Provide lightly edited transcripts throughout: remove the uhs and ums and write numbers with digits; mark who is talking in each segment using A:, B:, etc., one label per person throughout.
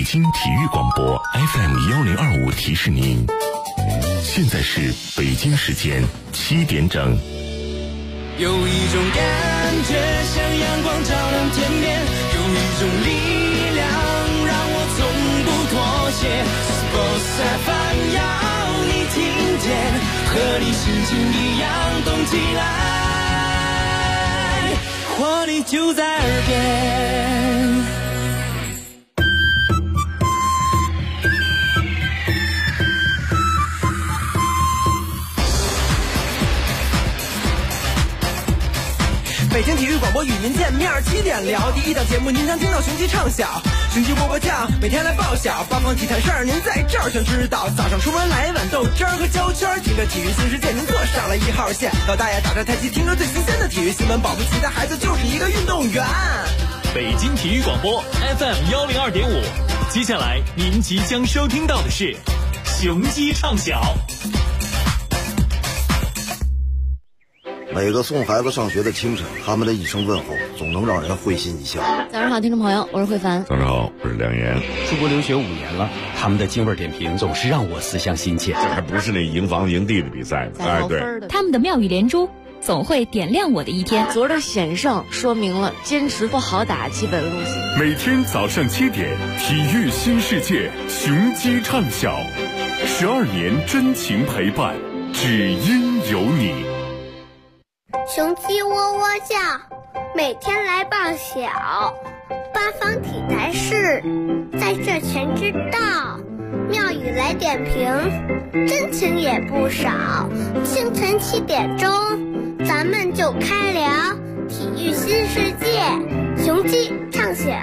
A: 北京体育广播 FM1025提示您，现在是北京时间7点整。
B: 有一种感觉像阳光照亮天边，有一种力量让我从不妥协。Sports FM 要你听见，和你心情一样动起来，活力就在耳边。
C: 北京体育广播与您见面，7点聊第一档节目，您将听到雄鸡唱晓，雄鸡波波酱，每天来报晓，八方体坛事儿您在这儿全知道。早上出门来碗豆汁儿和焦圈，听着体育新世界，您坐上了1号线。老大爷打着太极，听着最新鲜的体育新闻，保不齐的孩子就是一个运动员。
D: 北京体育广播 FM102.5，接下来您即将收听到的是雄鸡唱晓。
E: 每个送孩子上学的清晨，他们的一声问候总能让人会心一笑。
F: 早上好，听众朋友，我是慧凡。
A: 早上好，我是梁岩。
G: 出国留学5年了，他们的京味点评总是让我思乡心切。
A: 这还不是那营房营地的比赛，哎，对，
F: 他们的妙语连珠总会点亮我的一天。
H: 昨儿的险胜说明了坚持不好打基本路线。
A: 每天早上7点，体育新世界，雄鸡唱晓，12年真情陪伴，只因有你。
I: 雄鸡喔喔叫，每天来报晓，八方体坛事，在这全知道。妙语来点评，真情也不少。清晨7点钟，咱们就开聊体育新世界，雄鸡唱晓。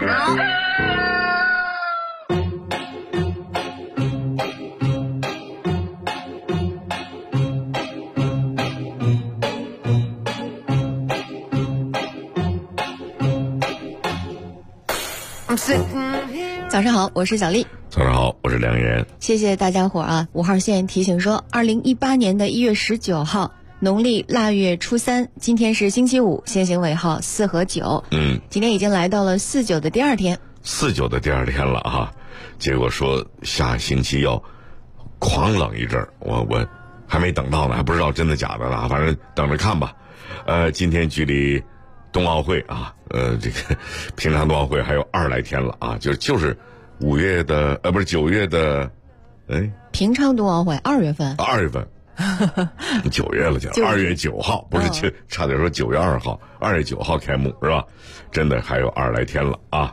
F: 早上好，我是小丽。
A: 早上好，我是梁岩。
F: 谢谢大家伙啊！5号线提醒说，2018年的1月19号，农历腊月初3，今天是星期五，先行尾号4和9。今天已经来到了49的第2天。
A: 49的第2天了啊！结果说下星期要狂冷一阵儿，我还没等到呢，还不知道真的假的呢，反正等着看吧。今天距离冬奥会啊，这个平常冬奥会还有20来天了啊，就是5月的不是9月的，
F: 平昌冬奥会2月份
A: ，2月份，9月了就2月9号，不是差点说9月2号，2月9号开幕是吧？真的还有20来天了啊，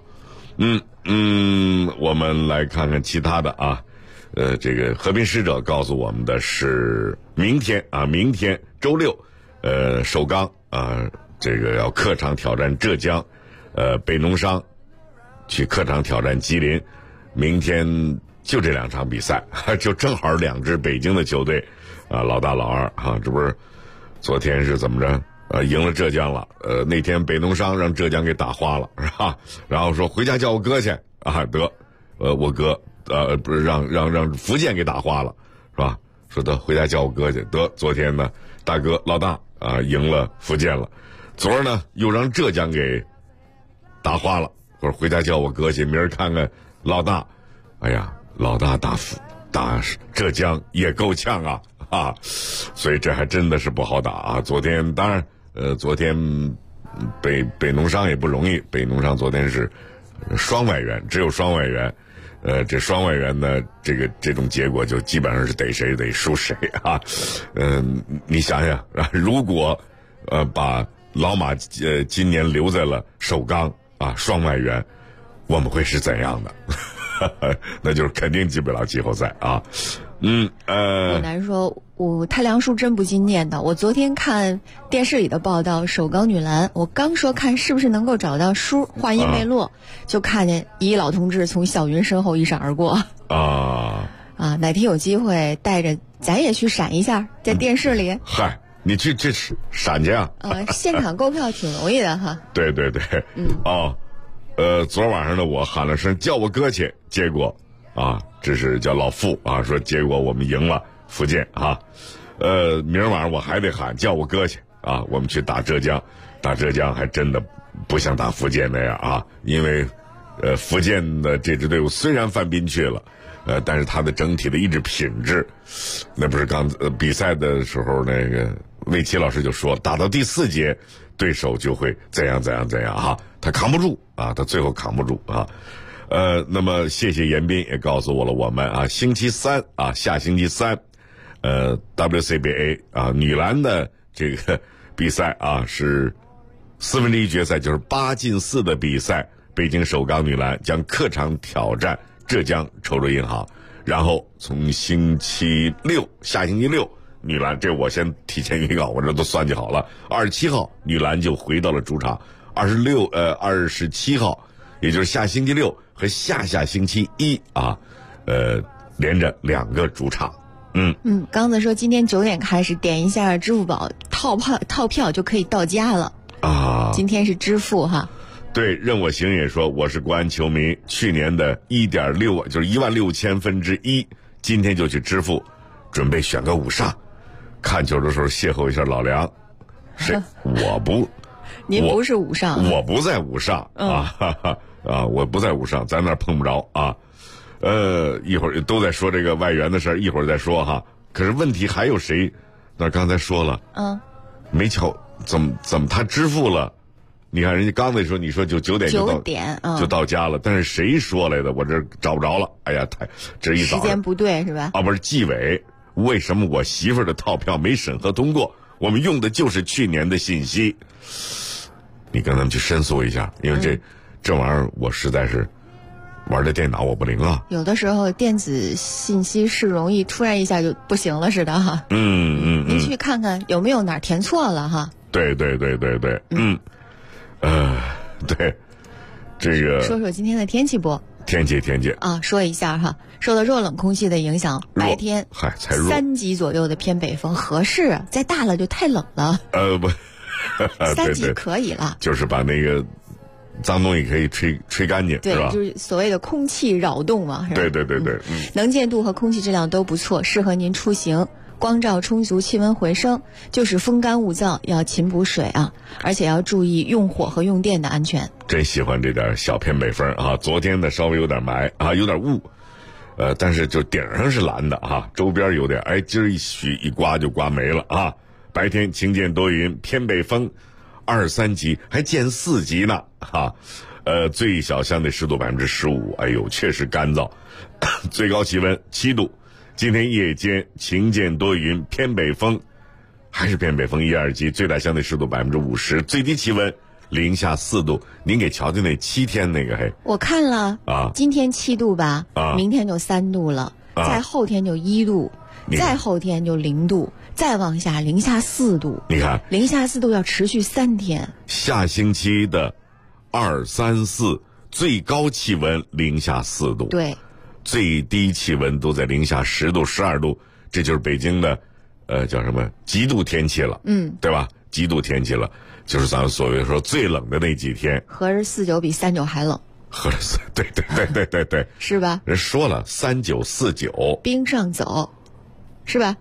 A: 我们来看看其他的啊，这个和平使者告诉我们的是明天周6，首钢啊。这个要客场挑战浙江，北农商去客场挑战吉林，明天就这2场比赛，就正好2支北京的球队，老大老二啊，这不是昨天是怎么着？赢了浙江了，那天北农商让浙江给打花了，是吧？然后说回家叫我哥去啊，得，我哥不是让福建给打花了，是吧？说得回家叫我哥去，得，昨天呢，大哥老大赢了福建了。昨儿呢，又让浙江给打花了，或者回家叫我哥去，明儿看看老大。哎呀，老大打浙江也够呛啊，所以这还真的是不好打啊。昨天当然，昨天北农商也不容易，北农商昨天是双外援，只有双外援。这双外援呢，这种结果就基本上是逮谁得输谁啊。你想想啊，如果把老马今年留在了首钢啊，双外援，我们会是怎样的？那就是肯定进不了季后赛啊。
F: 我难说，太梁叔真不禁念叨。我昨天看电视里的报道，首钢女篮，我刚说看是不是能够找到叔，话音未落，就看见一老同志从小云身后一闪而过。哪天有机会带着咱也去闪一下，在电视里。
A: 嗨。你去闪去啊？
F: 现场购票挺容易的哈。
A: 对，昨晚上呢，我喊了声叫我哥去，结果这是叫老傅啊，说结果我们赢了福建啊。明儿晚上我还得喊叫我哥去啊，我们去打浙江还真的不像打福建那样啊，因为福建的这支队伍虽然范斌去了，但是他的整体的意志品质，那不是比赛的时候那个魏奇老师就说，打到第4节，对手就会怎样哈，他扛不住啊，他最后扛不住啊。那么谢谢严斌也告诉我们啊，星期三啊，下星期三，WCBA 啊女篮的这个比赛啊是1/4决赛，就是8进4的比赛，北京首钢女篮将客场挑战浙江筹州银行，然后从星期六，下星期六，女篮这我先提前预告，我这都算计好了，27号女篮就回到了主场，27号，也就是下星期六和下星期一啊，连着2个主场。
F: 刚才说今天9点开始，点一下支付宝套票就可以到家了啊。今天是支付哈。
A: 对，任我行也说我是国安球迷，去年的1.6就是16000分之1，今天就去支付，准备选个5上，看球的时候邂逅一下老梁。谁？我不，
F: 您不是5上，
A: 我不在5上我不在5上，咱那碰不着啊。一会儿都在说这个外援的事儿，一会儿再说哈。可是问题还有谁？那刚才说了，没瞧怎么他支付了？你看人家刚才说，你说就9点就到家了，但是谁说来的？我这找不着了。哎呀，这一早
F: 时间不对是吧？
A: 不是纪委，为什么我媳妇儿的套票没审核通过？我们用的就是去年的信息。你跟他们去申诉一下，因为这玩意儿我实在是玩的电脑我不灵啊。
F: 有的时候电子信息是容易突然一下就不行了似的哈。您去看看有没有哪儿填错了哈。
A: 对，对，这个
F: 说说今天的天气不？
A: 天气
F: 啊，说一下哈，受到弱冷空气的影响，白天
A: 才弱
F: 3级左右的偏北风合适，再大了就太冷了。
A: 不
F: ，3级可以了，
A: 就是把那个脏东西可以吹干净，
F: 对，
A: 是吧？
F: 就是所谓的空气扰动嘛，是吧？
A: 对，
F: 能见度和空气质量都不错，适合您出行。光照充足，气温回升，就是风干物燥，要勤补水啊，而且要注意用火和用电的安全。
A: 真喜欢这点小偏北风啊！昨天呢稍微有点霾啊，有点雾，但是就顶上是蓝的啊，周边有点，今儿一刮就刮没了啊。白天晴间多云，偏北风2、3级，还见4级呢哈。最小相对湿度15%，哎呦，确实干燥。最高气温7度。今天夜间晴间多云，偏北风，还是偏北风1、2级，最大相对湿度50%，最低气温零下4度。您给瞧瞧那7天那个
F: 我看了啊，今天7度吧，明天就3度了，再后天就1度，再后天就0度，再往下零下4度。
A: 你看，
F: 零下4度要持续3天。
A: 下星期的2、3、4，最高气温零下4度。
F: 对。
A: 最低气温都在零下10度、12度，这就是北京的，叫什么极度天气了，对吧？极度天气了，就是咱们所谓说最冷的那几天。
F: 合着49比39还冷。
A: 合着对，
F: 是吧？
A: 人说了39、49，
F: 冰上走，是吧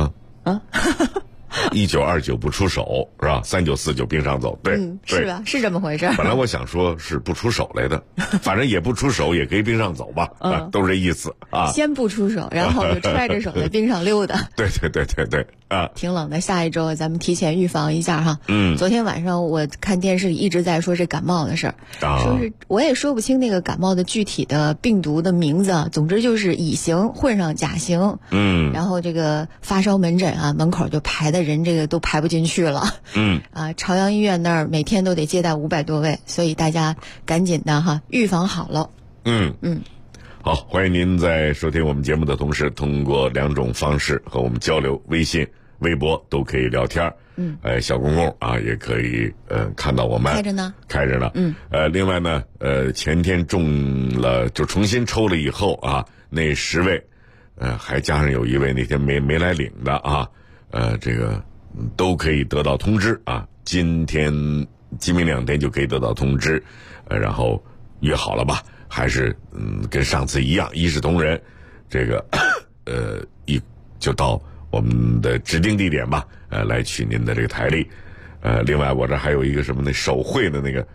A: ？1929不出手是吧？39、49冰上走，对，
F: 是吧？是这么回事。
A: 本来我想说是不出手来的，反正也不出手，也可以冰上走吧，都是这意思啊。
F: 先不出手，然后就揣着手在冰上溜达。
A: 对啊，
F: 挺冷的。下一周咱们提前预防一下哈。昨天晚上我看电视里一直在说这感冒的事儿，说是我也说不清那个感冒的具体的病毒的名字，总之就是乙型混上甲型。然后这个发烧门诊啊，门口就排的人这个都排不进去了。朝阳医院那儿每天都得接待500多位，所以大家赶紧的哈，预防好了。
A: 好，欢迎您在收听我们节目的同时，通过2种方式和我们交流，微信、微博都可以聊天。小公共啊也可以看到我们开着呢。另外呢前天中了就重新抽了以后啊，那10位还加上有1位那天没来领的啊，这个都可以得到通知啊。今明2天就可以得到通知，然后约好了吧，还是跟上次一样一视同仁，这个就到我们的指定地点吧，来取您的这个台历。另外我这还有一个什么呢，手绘的那个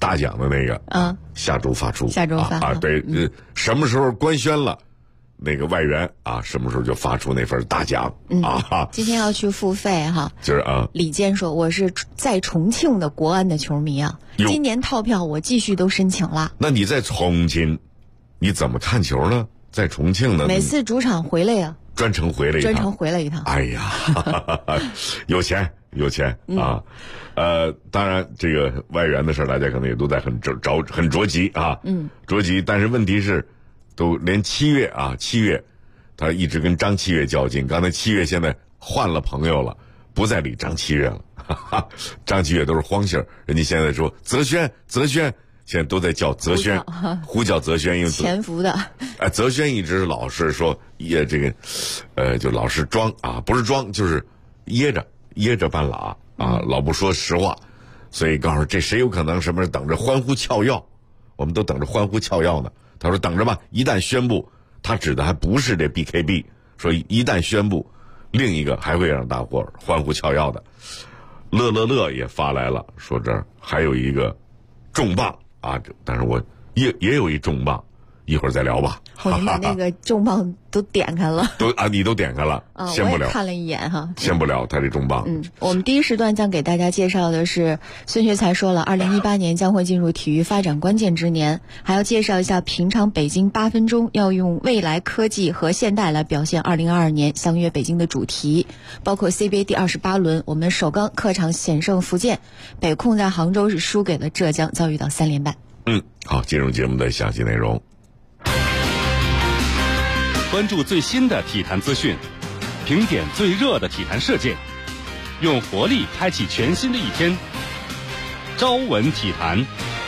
A: 大奖的那个下周发出。
F: 下周发
A: 对，什么时候官宣了那个外援什么时候就发出那份大奖
F: 今天要去付费哈。
A: 就是
F: 李健说我是在重庆的国安的球迷啊，今年套票我继续都申请了。
A: 那你在重庆你怎么看球呢？在重庆呢？
F: 每次主场回来呀。
A: 专程回来一趟。哎呀，有钱啊！当然这个外援的事大家可能也都在很着急啊，着急。但是问题是，都连7月，他一直跟张七月较劲。刚才7月现在换了朋友了，不再理张七月了。张七月都是荒姓，人家现在说泽轩。现在都在叫泽轩，呼叫泽轩，因为
F: 潜伏的。
A: 泽轩一直老是说就老是装不是装就是掖着半拉老不说实话，所以告诉这谁有可能什么等着欢呼翘耀，我们都等着欢呼翘耀呢。他说等着吧，一旦宣布，他指的还不是这 BKB， 说一旦宣布，另一个还会让大伙欢呼翘耀的。乐也发来了，说这儿还有一个重磅。但是我也有一重磅，一会儿再聊吧。
F: 我把那个重磅都点开了，
A: 你都点开了，先不聊。
F: 我也看了一眼哈，
A: 先不聊他这重磅。
F: 我们第一时段将给大家介绍的是孙学才说了，2018年将会进入体育发展关键之年，还要介绍一下平常北京8分钟要用未来科技和现代来表现2022年相约北京的主题，包括 CBA 第28轮，我们首钢客场险胜福建，北控在杭州是输给了浙江，遭遇到3连败。
A: 好，进入节目的详细内容。
G: 关注最新的体坛资讯，评点最热的体坛事件，用活力开启全新的一天。朝闻体坛。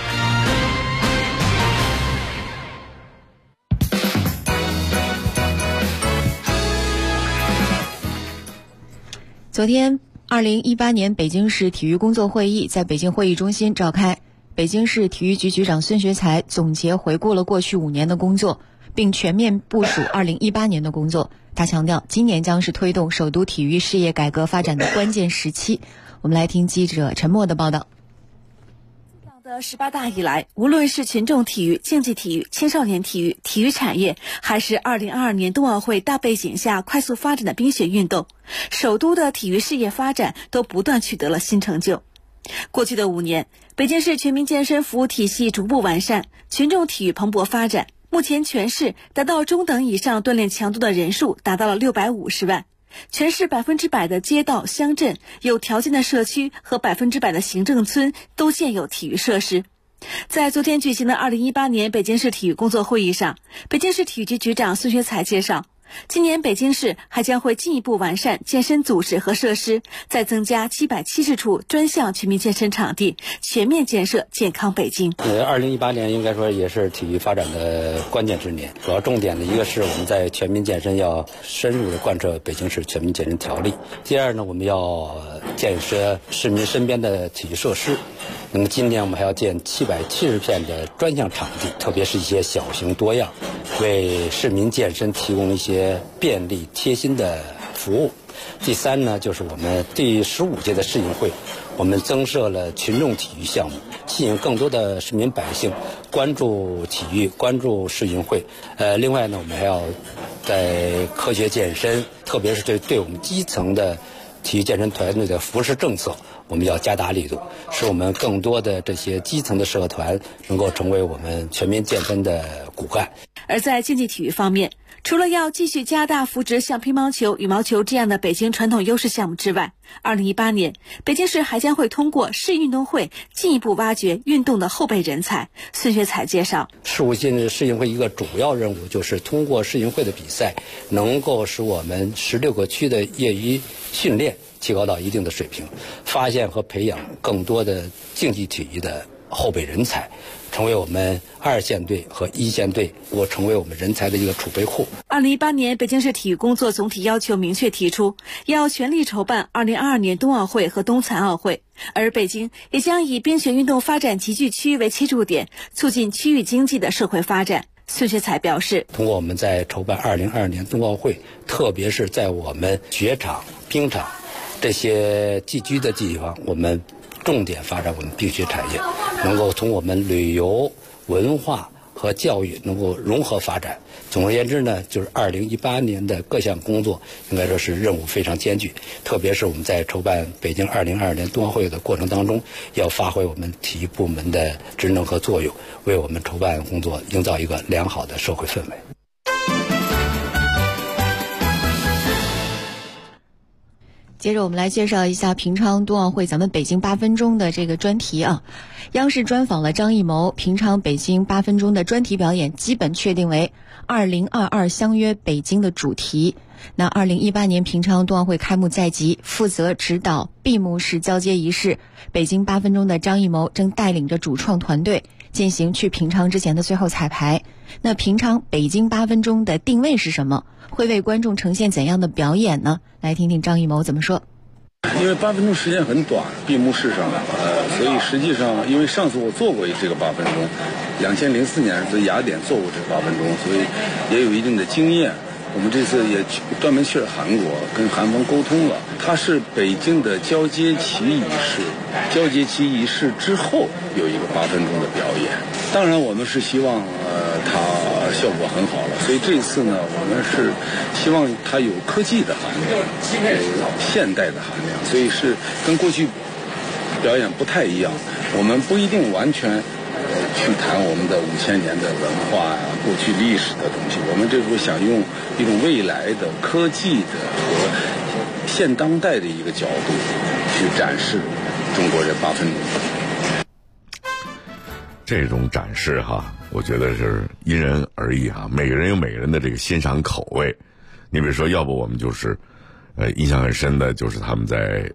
F: 昨天2018年北京市体育工作会议在北京会议中心召开，北京市体育局局长孙学才总结回顾了过去5年的工作，并全面部署2018年的工作。他强调，今年将是推动首都体育事业改革发展的关键时期。我们来听记者陈默的报道。
J: 的18大以来，无论是群众体育、竞技体育、青少年体育、体育产业，还是2022年冬奥会大背景下快速发展的冰雪运动，首都的体育事业发展都不断取得了新成就。过去的5年，北京市全民健身服务体系逐步完善，群众体育蓬勃发展。目前全市达到中等以上锻炼强度的人数达到了650万。全市100%的街道、乡镇、有条件的社区和100%的行政村都建有体育设施。在昨天举行的2018年北京市体育工作会议上，北京市体育局局长孙学才介绍，今年北京市还将会进一步完善健身组织和设施，再增加770处专项全民健身场地，全面建设健康北京。
K: 2018年应该说也是体育发展的关键之年，主要重点的一个是我们在全民健身要深入的贯彻北京市全民健身条例。第二呢，我们要建设市民身边的体育设施。那么今年我们还要建770片的专项场地，特别是一些小型多样，为市民健身提供一些便利贴心的服务。第三呢，就是我们第15届的世运会，我们增设了群众体育项目，吸引更多的市民百姓关注体育，关注世运会。另外呢，我们还要在科学健身，特别是对我们基层的体育健身团队的扶持政策，我们要加大力度，使我们更多的这些基层的社团能够成为我们全民健身的骨干。
J: 而在竞技体育方面，除了要继续加大扶植像乒乓球、羽毛球这样的北京传统优势项目之外，2018年北京市还将会通过市运动会进一步挖掘运动的后备人才。孙学才介绍，
K: 事务性世运会一个主要任务就是通过世运会的比赛，能够使我们16个区的业余训练提高到一定的水平，发现和培养更多的竞技体育的后备人才，成为我们2线队和1线队，成为我们人才的一个储备库。
J: 2018年北京市体育工作总体要求明确提出，要全力筹办2022年冬奥会和冬残奥会，而北京也将以冰雪运动发展集聚区为切入点，促进区域经济的社会发展。孙学才表示，
K: 通过我们在筹办2022年冬奥会，特别是在我们雪场、冰场这些聚居的地方，我们重点发展我们冰雪产业，能够从我们旅游、文化和教育能够融合发展。总而言之呢，就是2018年的各项工作应该说是任务非常艰巨，特别是我们在筹办北京2022年冬奥会的过程当中，要发挥我们体育部门的职能和作用，为我们筹办工作营造一个良好的社会氛围。
F: 接着我们来介绍一下平昌冬奥会咱们北京8分钟的这个专题啊。央视专访了张艺谋，平昌北京8分钟的专题表演基本确定为2022相约北京的主题。那2018年平昌冬奥会开幕在即，负责指导闭幕式交接仪式，北京8分钟的张艺谋正带领着主创团队进行去平昌之前的最后彩排。那平昌北京8分钟的定位是什么？会为观众呈现怎样的表演呢？来听听张艺谋怎么说。
L: 因为8分钟时间很短，闭幕式上，所以实际上，因为上次我做过这个8分钟，2004年在雅典做过这个8分钟，所以也有一定的经验。我们这次也专门去了韩国，跟韩方沟通了。它是北京的交接旗仪式，交接旗仪式之后有一个8分钟的表演。当然，我们是希望它效果很好了，所以这次呢，我们是希望它有科技的含量，有现代的含量，所以是跟过去表演不太一样。我们不一定完全去谈我们的5000年的文化呀、过去历史的东西。我们这时候想用一种未来的科技的和现当代的一个角度去展示中国人8分钟。
A: 这种展示哈，我觉得是因人而异哈，每个人有每个人的这个欣赏口味。你比如说，要不我们就是印象很深的就是他们在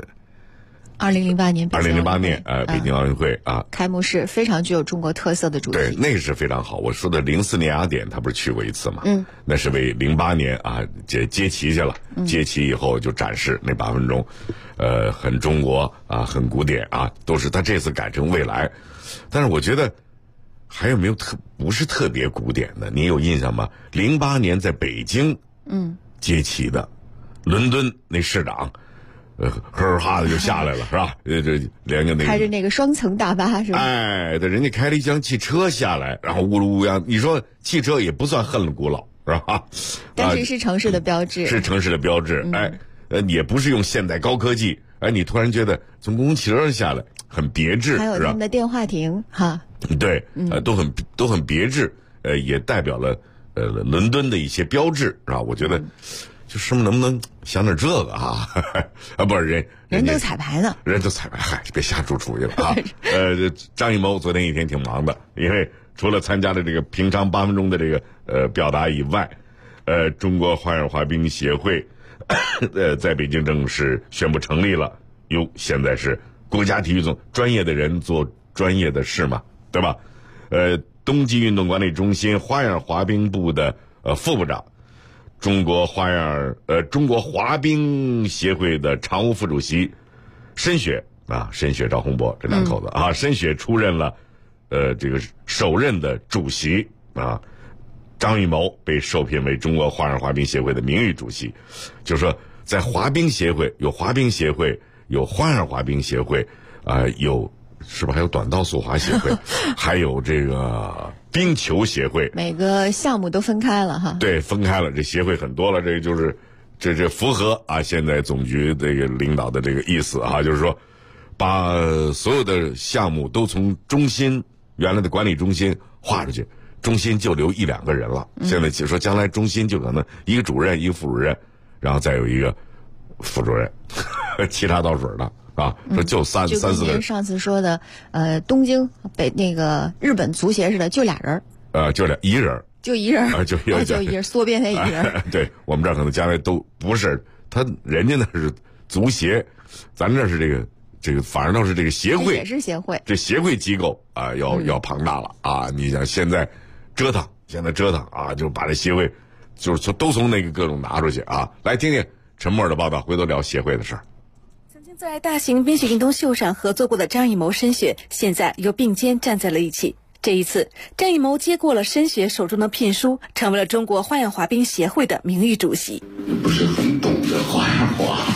F: 2008年
A: 北京奥运会啊，
F: 开幕式非常具有中国特色的主题。
A: 对，那个是非常好。我说的04年雅典，他不是去过一次吗？那是为08年啊接旗去了，接旗以后就展示那8分钟，很中国啊，很古典啊，都是他这次改成未来。但是我觉得还有没有不是特别古典的？你有印象吗？08年在北京接旗的，伦敦那市长。呵哈的就下来了，是吧？这连个那个
F: 开着那个双层大巴是吧？
A: 哎，人家开了一辆汽车下来，然后乌噜乌泱。你说汽车也不算很古老，是吧？
F: 但是是城市的标志，
A: 是城市的标志。也不是用现代高科技。你突然觉得从公共汽车上下来很别致，
F: 还有他们的电话亭哈。
A: 对，都很别致，也代表了伦敦的一些标志，是吧？我觉得。就是能不能想点这个啊？不是
F: 人都彩排呢，
A: 人都彩排，嗨，别瞎出主意了啊！张艺谋昨天一天挺忙的，因为除了参加了这个平昌8分钟的这个表达以外，中国花样滑冰协会在北京正式宣布成立了。现在是国家体育总专业的人做专业的事嘛，对吧？冬季运动管理中心花样滑冰部的副部长。中国滑冰协会的常务副主席申雪赵洪博这两口子申雪出任了这个首任的主席啊。张艺谋被受聘为中国花样滑冰协会的名誉主席。就是说在滑冰协会有滑冰协会，有花样滑冰协会有是不是还有短道速滑协会还有这个冰球协会，
F: 每个项目都分开了哈。
A: 对，分开了，这协会很多了，这个就是这符合现在总局这个领导的这个意思就是说把所有的项目都从中心原来的管理中心划出去，中心就留1-2个人了。现在就说将来中心就可能一个主任一个副主任，然后再有一个副主任其他倒水的说就3-4个人。
F: 就跟您上次说的，东京那个日本足协似的，就俩人。
A: 就一人。
F: 就一人。
A: 就一人，
F: 缩编他一人。
A: 对，我们这儿可能将来都不是人家那是足协，咱这是这个，反正倒是这个协会，
F: 也是协会。
A: 这协会机构要庞大了你想现在折腾就把这协会就是都从那个各种拿出去来听听陈默的报道，回头聊协会的事儿。
J: 在大型冰雪运动秀上合作过的张艺谋、申雪，现在又并肩站在了一起。这一次，张艺谋接过了申雪手中的聘书，成为了中国花样滑冰协会的名誉主席。
M: 不是很懂得花样滑，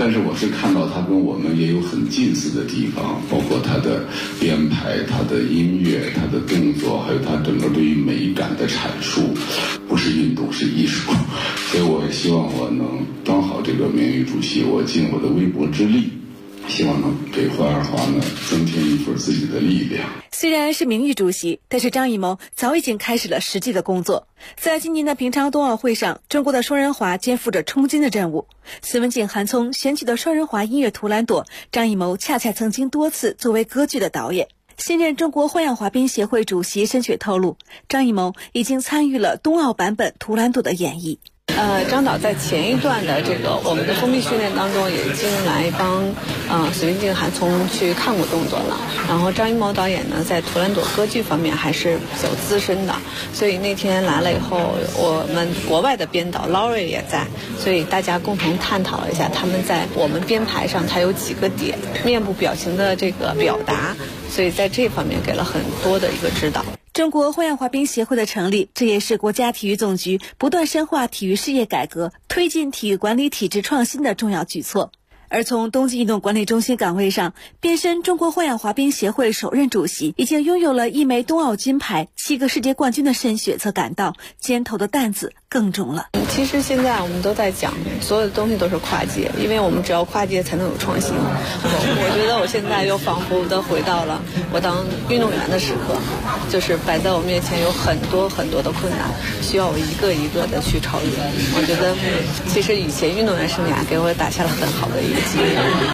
M: 但是我是看到他跟我们也有很近似的地方，包括他的编排、他的音乐、他的动作，还有他整个对于美感的阐述，不是运动，是艺术。所以我也希望我能当好这个名誉主席，我尽我的微薄之力，希望能给淮二华呢增添一份自己的力量。
J: 虽然是名誉主席，但是张艺谋早已经开始了实际的工作。在今年的平昌冬奥会上，中国的双人滑肩负着冲金的任务。孙文静、韩聪选取的双人滑音乐《图兰朵》，张艺谋恰恰曾经多次作为歌剧的导演。现任中国花样滑冰协会主席申雪透露，张艺谋已经参与了冬奥版本《图兰朵》的演绎。
N: 张导在前一段的这个我们的封闭训练当中，也已经来帮孙文静、韩聪去看过动作了。然后张艺谋导演呢，在图兰朵歌剧方面还是比较资深的，所以那天来了以后，我们国外的编导 Laurie 也在，所以大家共同探讨了一下他们在我们编排上他有几个点，面部表情的这个表达，所以在这方面给了很多的一个指导。
J: 中国花样滑冰协会的成立，这也是国家体育总局不断深化体育事业改革、推进体育管理体制创新的重要举措。而从冬季运动管理中心岗位上变身中国花样滑冰协会首任主席，已经拥有了1枚冬奥金牌、7个世界冠军的申雪则感到肩头的担子更重了。
N: 其实现在我们都在讲，所有的东西都是跨界，因为我们只要跨界才能有创新。我觉得我现在又仿佛的回到了我当运动员的时刻，就是摆在我面前有很多很多的困难，需要我一个一个的去超越。我觉得其实以前运动员生涯给我打下了很好的一个基础。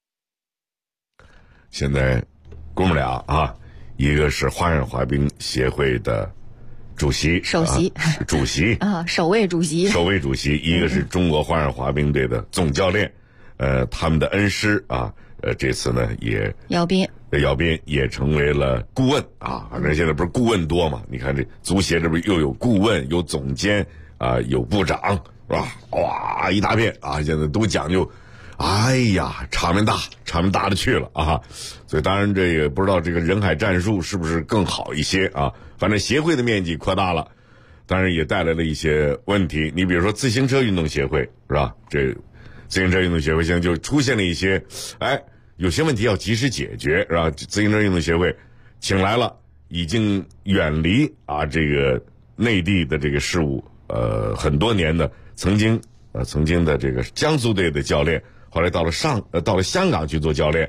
A: 现在哥们俩啊，一个是花样滑冰协会的主席、
F: 首席、
A: 主席
F: 啊，首位主席，
A: 一个是中国花样滑冰队的总教练，他们的恩师啊，这次呢也
F: 姚斌
A: 也成为了顾问啊，反正现在不是顾问多嘛？你看这足协这不又有顾问、有总监啊、有部长是吧？哇，一大片啊，现在都讲究。哎呀，场面大的去了啊！所以当然这也不知道这个人海战术是不是更好一些啊？反正协会的面积扩大了，当然也带来了一些问题。你比如说自行车运动协会是吧？这自行车运动协会现在就出现了一些，有些问题要及时解决是吧？自行车运动协会请来了已经远离啊这个内地的这个事务很多年的曾经的这个江苏队的教练。后来到了香港去做教练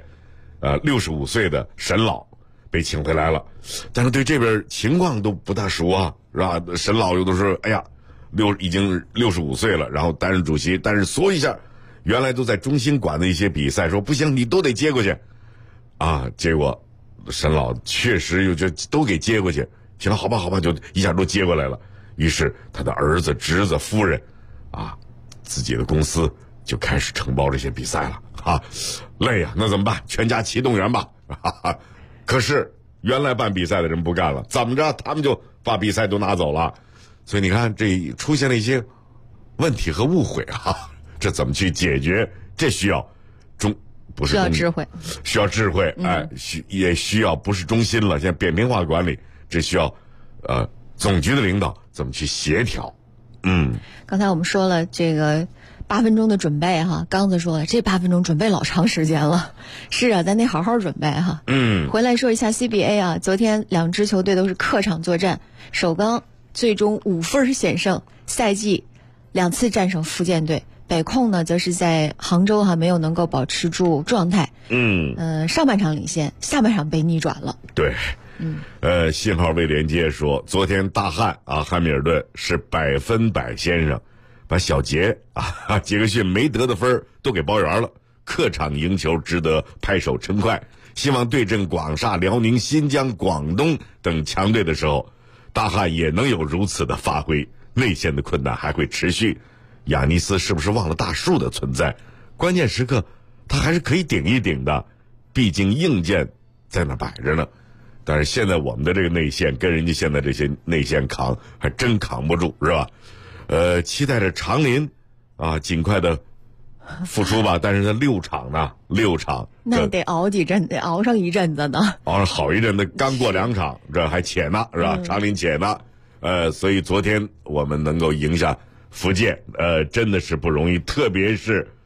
A: ，65岁的沈老被请回来了，但是对这边情况都不大熟啊，是吧？沈老有的时候，已经65岁了，然后担任主席，但是说一下，原来都在中心管的一些比赛，说不行，你都得接过去，啊，结果沈老确实又就都给接过去，行了，好吧，就一下都接过来了。于是他的儿子、侄子、夫人，啊，自己的公司。就开始承包这些比赛了啊，累呀，那怎么办？全家齐动员吧。可是原来办比赛的人不干了，怎么着？他们就把比赛都拿走了。所以你看，这出现了一些问题和误会啊，这怎么去解决？这需要
F: 需要智慧，
A: 也需要不是中心了，现在扁平化管理，这需要总局的领导怎么去协调。
F: 刚才我们说了这个8分钟的准备哈，刚子说了，这8分钟准备老长时间了。是啊，咱得好好准备哈。回来说一下 CBA 啊，昨天2支球队都是客场作战，首钢最终5分险胜，赛季2次战胜福建队。北控呢，则是在杭州没有能够保持住状态。上半场领先，下半场被逆转了。
A: 对。信号未连接说，昨天大汉密尔顿是100%先生。把小杰克逊没得的分都给包圆了，客场赢球值得拍手称快。希望对阵广厦、辽宁、新疆、广东等强队的时候，大汉也能有如此的发挥。内线的困难还会持续，亚尼斯是不是忘了大树的存在？关键时刻他还是可以顶一顶的，毕竟硬件在那摆着呢。但是现在我们的这个内线跟人家现在这些内线扛还真扛不住，是吧？期待着长林尽快的复出吧。但是他6场
F: 那得熬几阵，得熬上一阵子呢，
A: 熬上好一阵子，刚过2场，这还且呢，是吧？长林且呢，所以昨天我们能够赢下福建，真的是不容易，特别是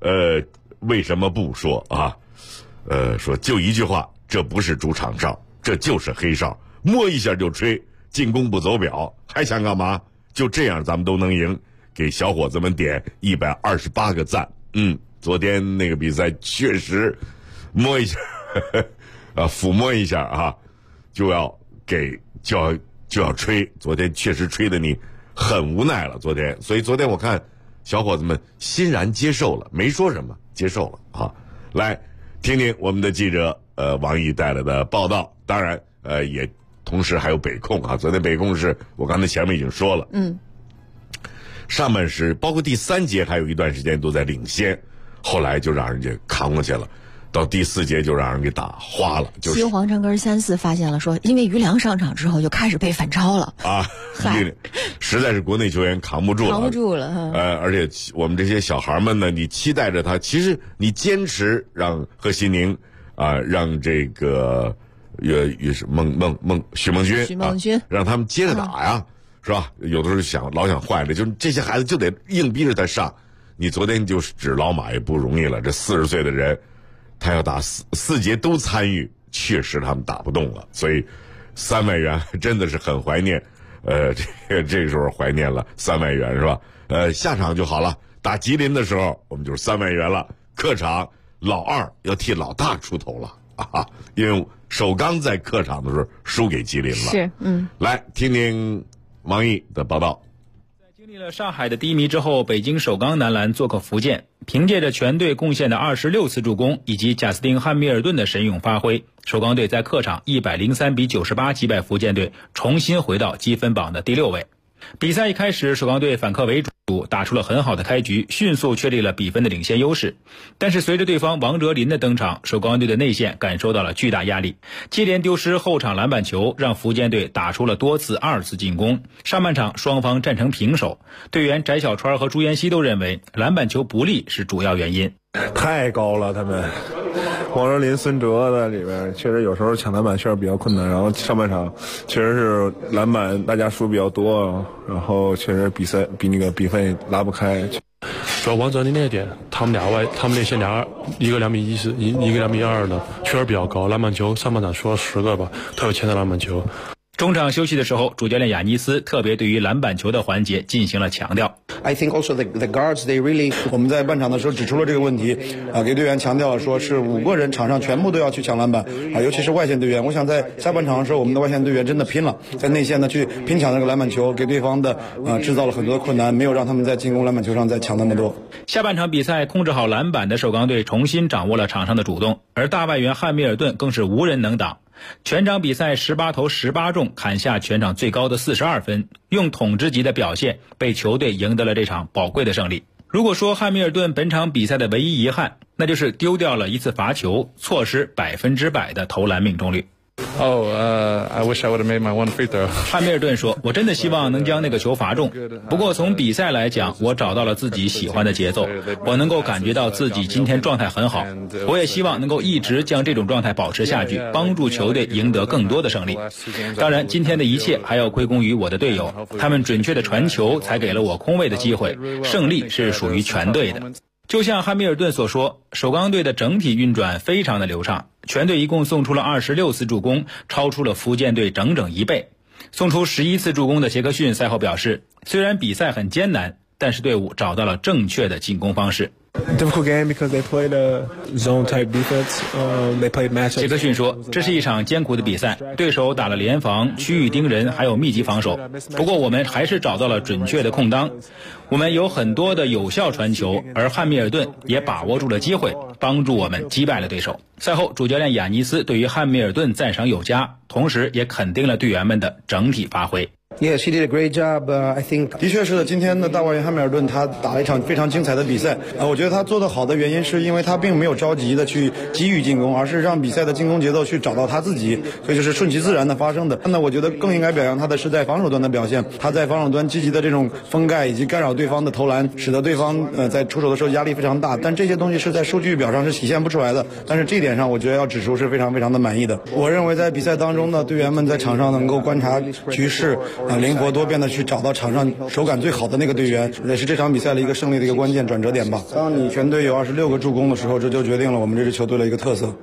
A: 为什么不说啊？说就一句话，这不是主场哨，这就是黑哨，摸一下就吹，进攻不走表，还想干嘛？就这样咱们都能赢，给小伙子们点128个赞。昨天那个比赛确实摸一下抚摸一下啊，就要吹，昨天确实吹的你很无奈了，所以昨天我看小伙子们欣然接受了，没说什么，接受了啊。来听听我们的记者王毅带来的报道，当然也同时还有北控啊。昨天北控是我刚才前面已经说了，上半时包括第3节还有一段时间都在领先，后来就让人家扛过去了，到第4节就让人给打花了。
F: 西黄城根3-4发现了说，因为于良上场之后就开始被反超了啊，
A: 实在是国内球员扛不住了，而且我们这些小孩们呢，你期待着他，其实你坚持让贺西宁让这个许梦君让他们接着打呀，是吧？有的时候老想坏了，就这些孩子就得硬逼着他上。你昨天就是指老马也不容易了，这40岁的人，他要打4节都参与，确实他们打不动了。所以3外援真的是很怀念，这个时候怀念了3外援是吧？下场就好了，打吉林的时候我们就是3外援了，客场老二要替老大出头了啊！因为首钢在客场的时候输给吉林了。
F: 是，
A: 来听听王毅的报道。
O: 在经历了上海的低迷之后，北京首钢男篮做客福建，凭借着全队贡献的26次助攻以及贾斯汀·汉密尔顿的神勇发挥，首钢队在客场103比98击败福建队，重新回到积分榜的第6位。比赛一开始，首钢队反客为主，打出了很好的开局，迅速确立了比分的领先优势。但是随着对方王哲林的登场，首钢队的内线感受到了巨大压力，接连丢失后场篮板球，让福建队打出了多次2次进攻。上半场双方战成平手，队员翟小川和朱彦西都认为篮板球不利是主要原因。
P: 太高了，他们王哲林、孙哲在里边，确实有时候抢篮板确实比较困难。然后上半场确实是篮板大家输比较多，然后确实比分也拉不开。
Q: 主要王哲林那点，他们那些俩，一个2.14米，一个2.2米的，确实比较高。篮板球上半场输了10个吧，特别前的篮板球。
O: 中场休息的时候，主教练雅尼斯特别对于篮板球的环节进行了强调。
R: I think also the guards they really 我们在半场的时候指出了这个问题，给队员强调了说是5个人场上全部都要去抢篮板尤其是外线队员。我想在下半场的时候，我们的外线队员真的拼了，在内线呢去拼抢那个篮板球，给对方的制造了很多困难，没有让他们在进攻篮板球上再抢那么多。
O: 下半场比赛控制好篮板的首钢队重新掌握了场上的主动，而大外援汉密尔顿更是无人能挡。全场比赛18投18中，砍下全场最高的42分，用统治级的表现被球队赢得了这场宝贵的胜利。如果说汉密尔顿本场比赛的唯一遗憾，那就是丢掉了1次罚球，错失100%的投篮命中率。
Q: I wish I would have made my one free throw.
O: 汉密尔顿说，我真的希望能将那个球罚中，不过从比赛来讲，我找到了自己喜欢的节奏，我能够感觉到自己今天状态很好，我也希望能够一直将这种状态保持下去，帮助球队赢得更多的胜利。当然今天的一切还要归功于我的队友，他们准确的传球才给了我空位的机会，胜利是属于全队的。就像汉密尔顿所说，首钢队的整体运转非常的流畅，全队一共送出了26次助攻，超出了福建队整整1倍。送出11次助攻的杰克逊赛后表示，虽然比赛很艰难，但是队伍找到了正确的进攻方式。
P: Difficult game because they played a zone type defense. They played matchups.
O: 杰克逊说，这是一场艰苦的比赛，对手打了联防、区域盯人，还有密集防守。不过我们还是找到了准确的空当，我们有很多的有效传球，而汉密尔顿也把握住了机会，帮助我们击败了对手。赛后，主教练雅尼斯对于汉密尔顿赞赏有加，同时也肯定了队员们的整体发挥。
R: Yes, he did a great job. I think 的确是的，今天的大外援汉密尔顿他打了一场非常精彩的比赛。我觉得他做得好的原因是因为他并没有着急的去急于进攻，而是让比赛的进攻节奏去找到他自己，所以就是顺其自然的发生的。那我觉得更应该表扬他的是在防守端的表现，他在防守端积极的这种封盖以及干扰对方的投篮，使得对方在出手的时候压力非常大。但这些东西是在数据表上是体现不出来的，但是这一点上我觉得要指出是非常非常的满意的。我认为在比赛当中呢，队员们在场上能够观察局势， 灵活多变的去找到场上手感最好的那个队员，也是这场比赛的一个胜利的一个关键转折点吧。当你全队有26个助攻的时候，这就决定了我们这支球队的一个特色。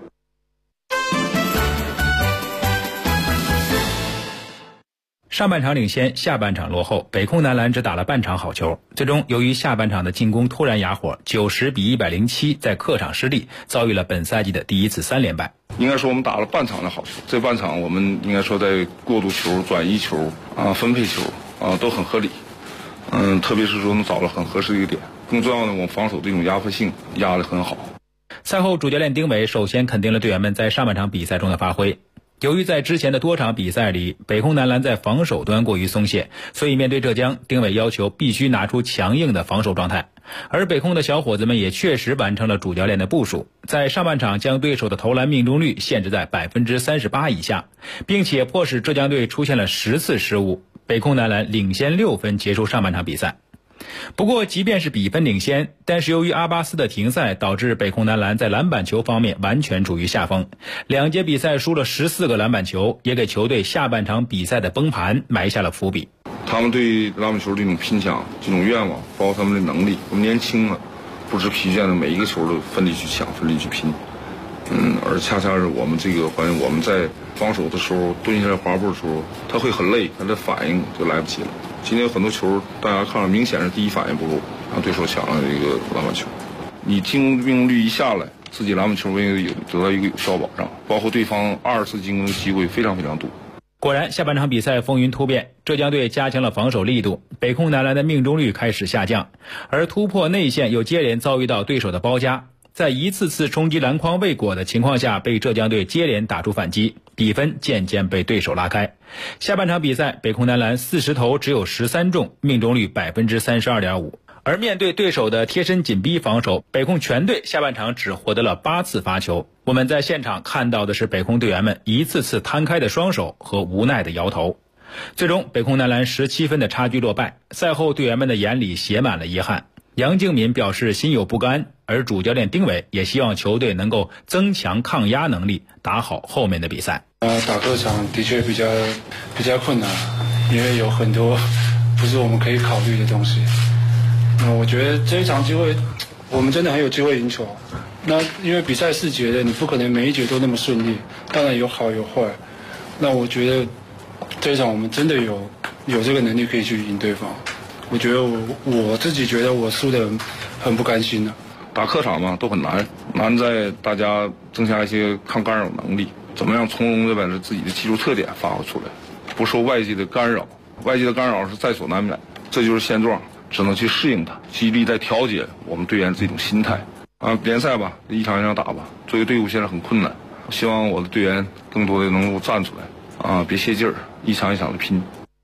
O: 上半场领先，下半场落后，北控男篮只打了半场好球，最终由于下半场的进攻突然哑火，90比107在客场失利，遭遇了本赛季的第一次3连败。
L: 应该说我们打了半场的好球，这半场我们应该说在过渡球、转移球分配球都很合理，特别是说能找到很合适的一个点，更重要的我们防守这种压迫性压得很好。
O: 赛后主教练丁伟首先肯定了队员们在上半场比赛中的发挥。由于在之前的多场比赛里，北控男篮在防守端过于松懈，所以面对浙江，丁伟要求必须拿出强硬的防守状态。而北控的小伙子们也确实完成了主教练的部署，在上半场将对手的投篮命中率限制在 38% 以下，并且迫使浙江队出现了10次失误，北控男篮领先6分结束上半场比赛。不过即便是比分领先，但是由于阿巴斯的停赛，导致北控男篮在篮板球方面完全处于下风，2节比赛输了14个篮板球，也给球队下半场比赛的崩盘埋下了伏笔。
L: 他们对篮板球这种拼抢、这种愿望，包括他们的能力，我们年轻了，不知疲倦的每一个球都奋力去抢、奋力去拼。而恰恰是我们这个环境，我们在防守的时候蹲下来滑步的时候，他会很累，他的反应就来不及了。今天有很多球，大家看了明显是第一反应不够，让对手抢了一个篮板球。你进攻命中率一下来，自己篮板球也得到一个有效保障，包括对方2次进攻的机会非常非常多。
O: 果然，下半场比赛风云突变，浙江队加强了防守力度，北控男篮的命中率开始下降，而突破内线又接连遭遇到对手的包夹，在一次次冲击篮筐未果的情况下，被浙江队接连打出反击，比分渐渐被对手拉开。下半场比赛，北控男篮40投只有13中，命中率 32.5%。而面对对手的贴身紧逼防守，北控全队下半场只获得了8次罚球。我们在现场看到的是北控队员们一次次摊开的双手和无奈的摇头。最终，北控男篮17分的差距落败。赛后，队员们的眼里写满了遗憾。杨敬敏表示心有不甘，而主教练丁伟也希望球队能够增强抗压能力，打好后面的比赛。
Q: 打客场的确比较困难，因为有很多不是我们可以考虑的东西。我觉得这一场机会，我们真的很有机会赢球。那因为比赛4节的，你不可能每一节都那么顺利，当然有好有坏。那我觉得这一场我们真的有这个能力可以去赢对方。我觉得我自己觉得我输得很不甘心的。
L: 打客场嘛都很难，难在大家增加一些抗干扰能力，怎么样从容地把自己的技术特点发挥出来，不受外界的干扰。外界的干扰是在所难免，这就是现状，只能去适应它，极力在调节我们队员这种心态。联赛吧，一场一场打吧。作为队伍现在很困难，希望我的队员更多的能够站出来，别泄劲儿，一场一场的拼。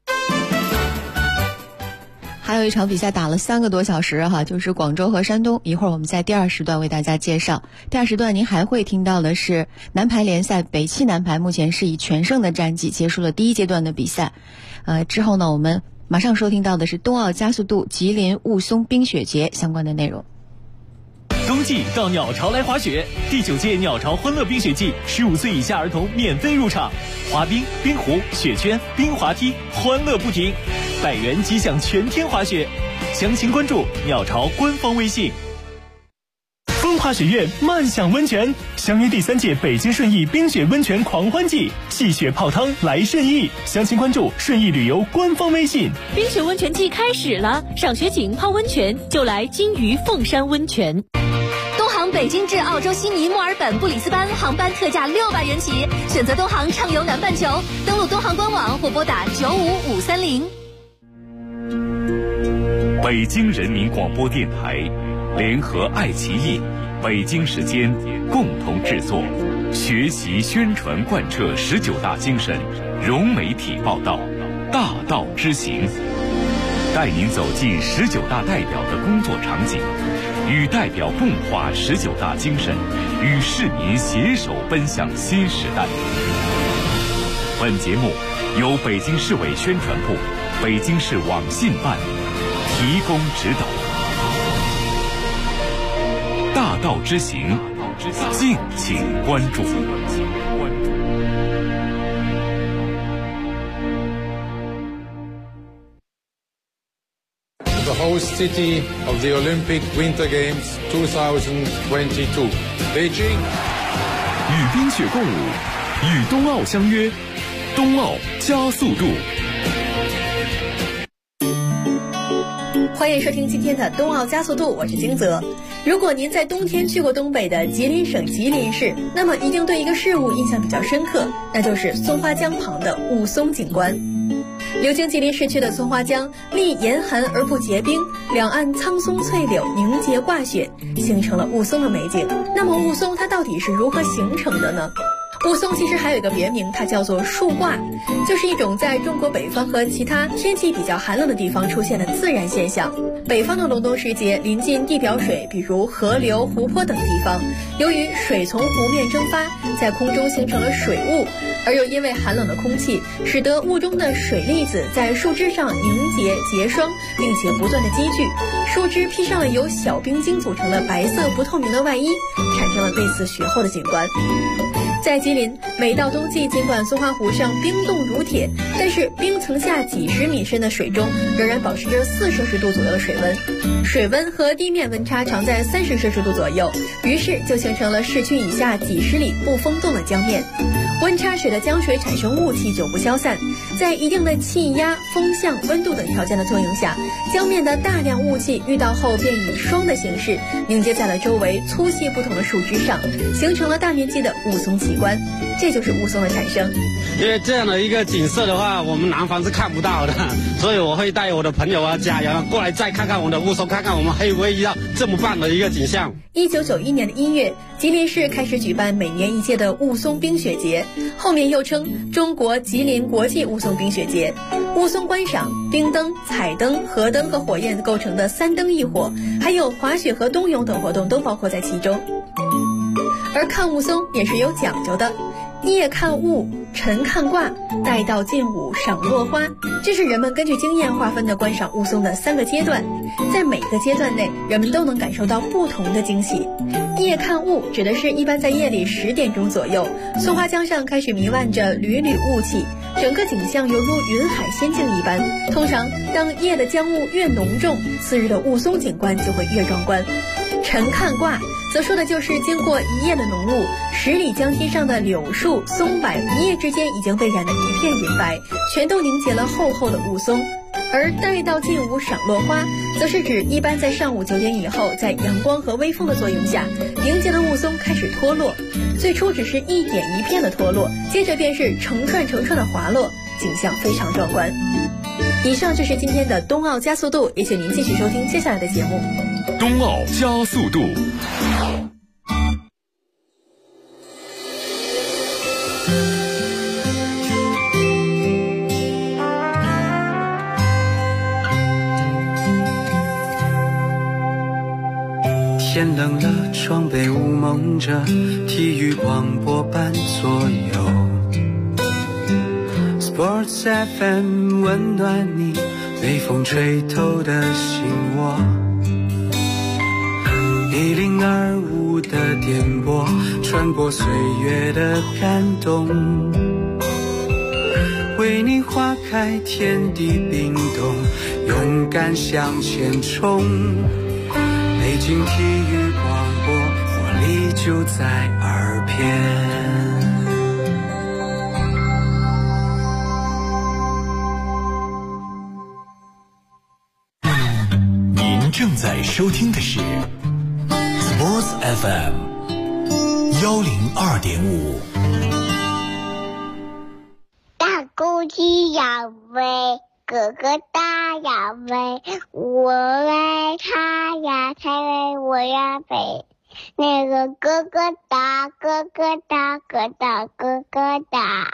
F: 还有一场比赛打了3个多小时就是广州和山东，一会儿我们在第2时段为大家介绍。第2时段您还会听到的是男排联赛，北汽男排目前是以全胜的战绩结束了第1阶段的比赛。之后呢，我们马上收听到的是冬奥加速度吉林雾凇冰雪节相关的内容。
D: 冬季到鸟巢来滑雪，第9届鸟巢欢乐冰雪季，15岁以下儿童免费入场，滑冰、冰壶、雪圈、冰滑梯，欢乐不停，100元即享全天滑雪。详情关注鸟巢官方微信。风华雪苑慢享温泉，相约第3届北京顺义冰雪温泉狂欢季，戏雪泡汤来顺义。详情关注顺义旅游官方微信。
S: 冰雪温泉季开始了，赏雪景、泡温泉就来金鱼凤山温泉。东航北京至澳洲悉尼、墨尔本、布里斯班航班特价600元起，选择东航畅游南半球，登录东航官网或拨打95530。
T: 北京人民广播电台联合爱奇艺、北京时间共同制作，学习宣传贯彻19大精神，融媒体报道，大道之行，带您走进19大代表的工作场景，与代表共话19大精神，与市民携手奔向新时代。本节目由北京市委宣传部、北京市网信办提供指导。大道之行，敬请关注。
U: the host city of the Olympic Winter Games 2022, Beijing.
T: 与冰雪共舞，与冬奥相约，冬奥加速度。
V: 欢迎收听今天的冬奥加速度，我是金泽。如果您在冬天去过东北的吉林省吉林市，那么一定对一个事物印象比较深刻，那就是松花江旁的雾凇景观。流经吉林市区的松花江历严寒而不结冰，两岸苍松翠柳凝结挂雪，形成了雾凇的美景。那么雾凇它到底是如何形成的呢？雾凇其实还有一个别名，它叫做树挂，就是一种在中国北方和其他天气比较寒冷的地方出现的自然现象。北方的隆冬时节，临近地表水，比如河流、湖泊等地方，由于水从湖面蒸发，在空中形成了水雾，而又因为寒冷的空气，使得雾中的水粒子在树枝上凝结结霜，并且不断的积聚，树枝披上了由小冰晶组成的白色不透明的外衣，产生了类似雪后的景观。在吉林，每到冬季，尽管松花湖上冰冻如铁，但是冰层下几十米深的水中仍然保持着4摄氏度左右的水温，水温和地面温差常在30摄氏度左右，于是就形成了市区以下几十里不封冻的江面。温差使得江水产生雾气久不消散，在一定的气压、风向、温度等条件的作用下，江面的大量雾气遇到后便以霜的形式凝结在了周围粗细不同的树枝上，形成了大面积的雾凇奇观，这就是雾凇的产生。
W: 因为这样的一个景色的话，我们南方是看不到的，所以我会带我的朋友啊、家人过来再看看我们的雾凇，看看我们还会遇到这么棒的一个景象。
V: 1991年的1月，吉林市开始举办每年一届的雾凇冰雪节，后面又称中国吉林国际雾凇冰雪节。雾凇观赏、冰灯、彩灯、河灯和火焰构成的3灯一火，还有滑雪和冬泳等活动都包括在其中。而看雾凇也是有讲究的，夜看雾，晨看卦，待到近午赏落花，这是人们根据经验划分的观赏雾凇的3个阶段，在每个阶段内，人们都能感受到不同的惊喜。夜看雾指的是一般在夜里10点钟左右，松花江上开始弥漫着缕缕雾气，整个景象犹如云海仙境一般。通常当夜的江雾越浓重，次日的雾凇景观就会越壮观。晨看卦则说的就是经过一夜的浓雾，10里江堤上的柳树、松柏一夜之间已经被染得一片云白，全都凝结了厚厚的雾凇。而待到近午赏落花，则是指一般在上午9点以后，在阳光和微风的作用下，凝结的雾凇开始脱落。最初只是一点一片的脱落，接着便是成串成串的滑落，景象非常壮观。以上就是今天的冬奥加速度，也请您继续收听接下来的节目。
T: 冬奥加速度。
B: 天冷了，窗被雾蒙着，体育广播伴左右。Sports FM 温暖你，被风吹透的心窝。1025的电波，穿过岁月的感动，为你划开天地冰冻，勇敢向前冲。北京体育广播，活力就在耳边。
X: 您正在收听的是 Sports FM 102.5。
I: 大公鸡要喂，哥哥大呀喂，我喂他呀，他喂我呀喂。那个哥哥大，哥哥大，哥大哥哥大。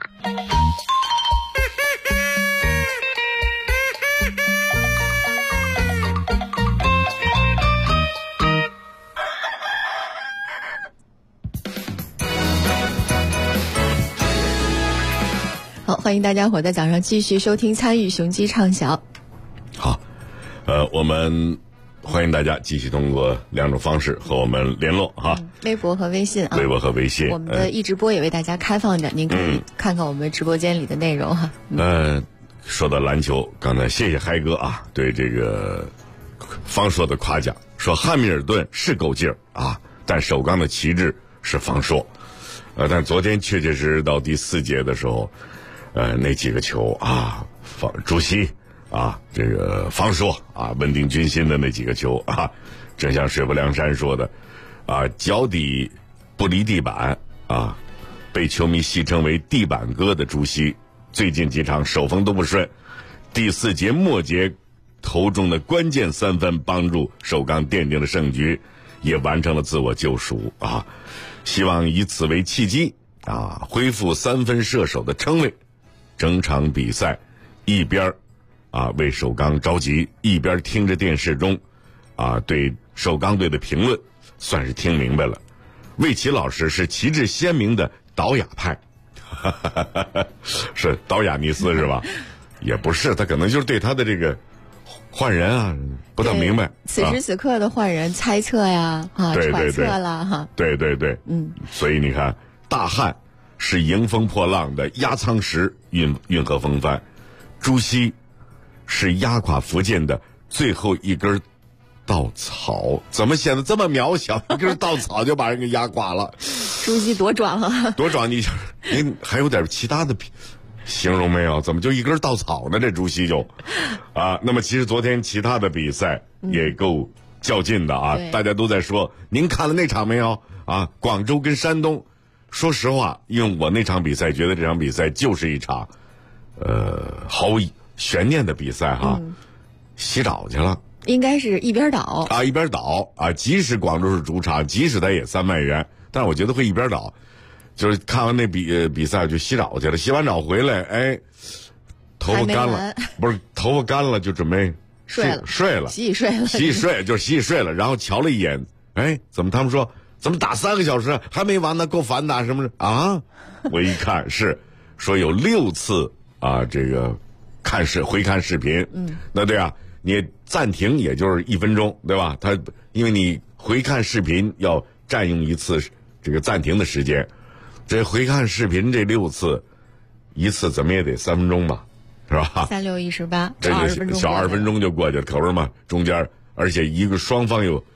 F: 好，欢迎大家伙在早上继续收听参与雄鸡唱晓。
A: 好，我们欢迎大家继续通过2种方式和我们联络哈，
F: 微博和微信啊，
A: 微博和微信，
F: 我们的直播也为大家开放着，您可以看看我们直播间里的内容哈。
A: 说到篮球，刚才谢谢嗨哥啊，对这个方硕的夸奖，说汉密尔顿是够劲儿啊，但首钢的旗帜是方硕。但昨天确确实实到第4节的时候，那几个球啊，朱熹啊，这个方硕啊，稳定军心的那几个球啊，正像水泊梁山说的啊，脚底不离地板啊，被球迷戏称为地板哥的朱熹，最近几场手风都不顺，第4节末节投中的关键3分，帮助首钢奠定了胜局，也完成了自我救赎啊！希望以此为契机啊，恢复3分射手的称谓。整场比赛一边为首钢着急，一边听着电视中对首钢队的评论，算是听明白了。魏奇老师是旗帜鲜明的倒雅派，是倒雅尼斯是吧？也不是，他可能就是对他的这个换人啊不大明白。
F: 此时此刻的换人猜测呀，揣测啦哈。
A: 对，所以你看，大汉是迎风破浪的压舱石，运河风帆；朱熹是压垮福建的最后一根稻草。怎么显得这么渺小？一根稻草就把人给压垮了。
F: 朱熹多壮啊！
A: 多壮！您还有点其他的形容没有？怎么就一根稻草呢？这朱熹就那么其实昨天其他的比赛也够较劲的啊！大家都在说，您看了那场没有啊？广州跟山东。说实话，因为我那场比赛觉得这场比赛就是一场毫无悬念的比赛哈。洗澡去了，
F: 应该是一边倒
A: 一边倒啊！即使广州是主场，即使他也3万元，但是我觉得会一边倒。就是看完那比赛就洗澡去了，洗完澡回来，头发干了，不是头发干了就准备睡了，
F: 洗睡
A: 了，然后瞧了一眼，怎么他们说怎么打3个小时还没完呢？够烦的，什么啊？我一看是说有6次这个回看视频，那对啊，你暂停也就是1分钟，对吧？他因为你回看视频要占用1次这个暂停的时间。这回看视频这6次，一次怎么也得3分钟吧，是吧
F: ？3、6、18，
A: 这就小20分钟就过去了，可不是吗？中间而且双方有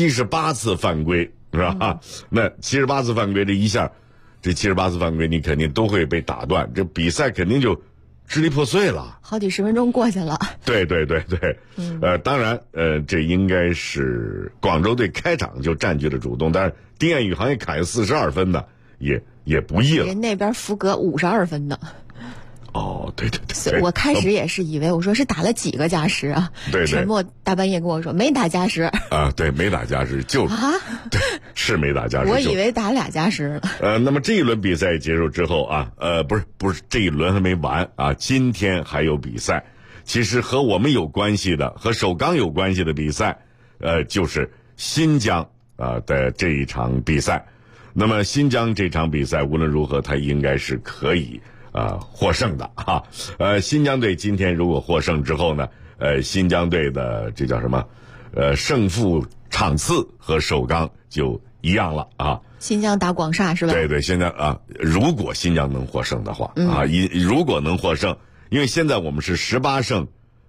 A: 78次犯规，是吧？那78次犯规这一下，这78次犯规你肯定都会被打断，这比赛肯定就支离破碎了。
F: 好几10分钟过去了。
A: 对，当然这应该是广州队开场就占据了主动，但是丁彦雨航也砍42分的。也不易了，
F: 人那边福格52分的。
A: 对，
F: 我开始也是以为，我说是打了几个加时啊？
A: 对，
F: 沉默大半夜跟我说没打加时
A: 对，没打加时对，是没打加时。
F: 我以为打2加时了。
A: 那么这一轮比赛结束之后不是这一轮还没完啊，今天还有比赛。其实和我们有关系的，和首钢有关系的比赛，就是新疆的这一场比赛。那么新疆这场比赛无论如何，它应该是可以获胜的哈。新疆队今天如果获胜之后呢，新疆队的这叫什么？胜负场次和首钢就一样了啊。
F: 新疆打广厦是吧？
A: 对，现在如果新疆能获胜的话如果能获胜，因为现在我们是18胜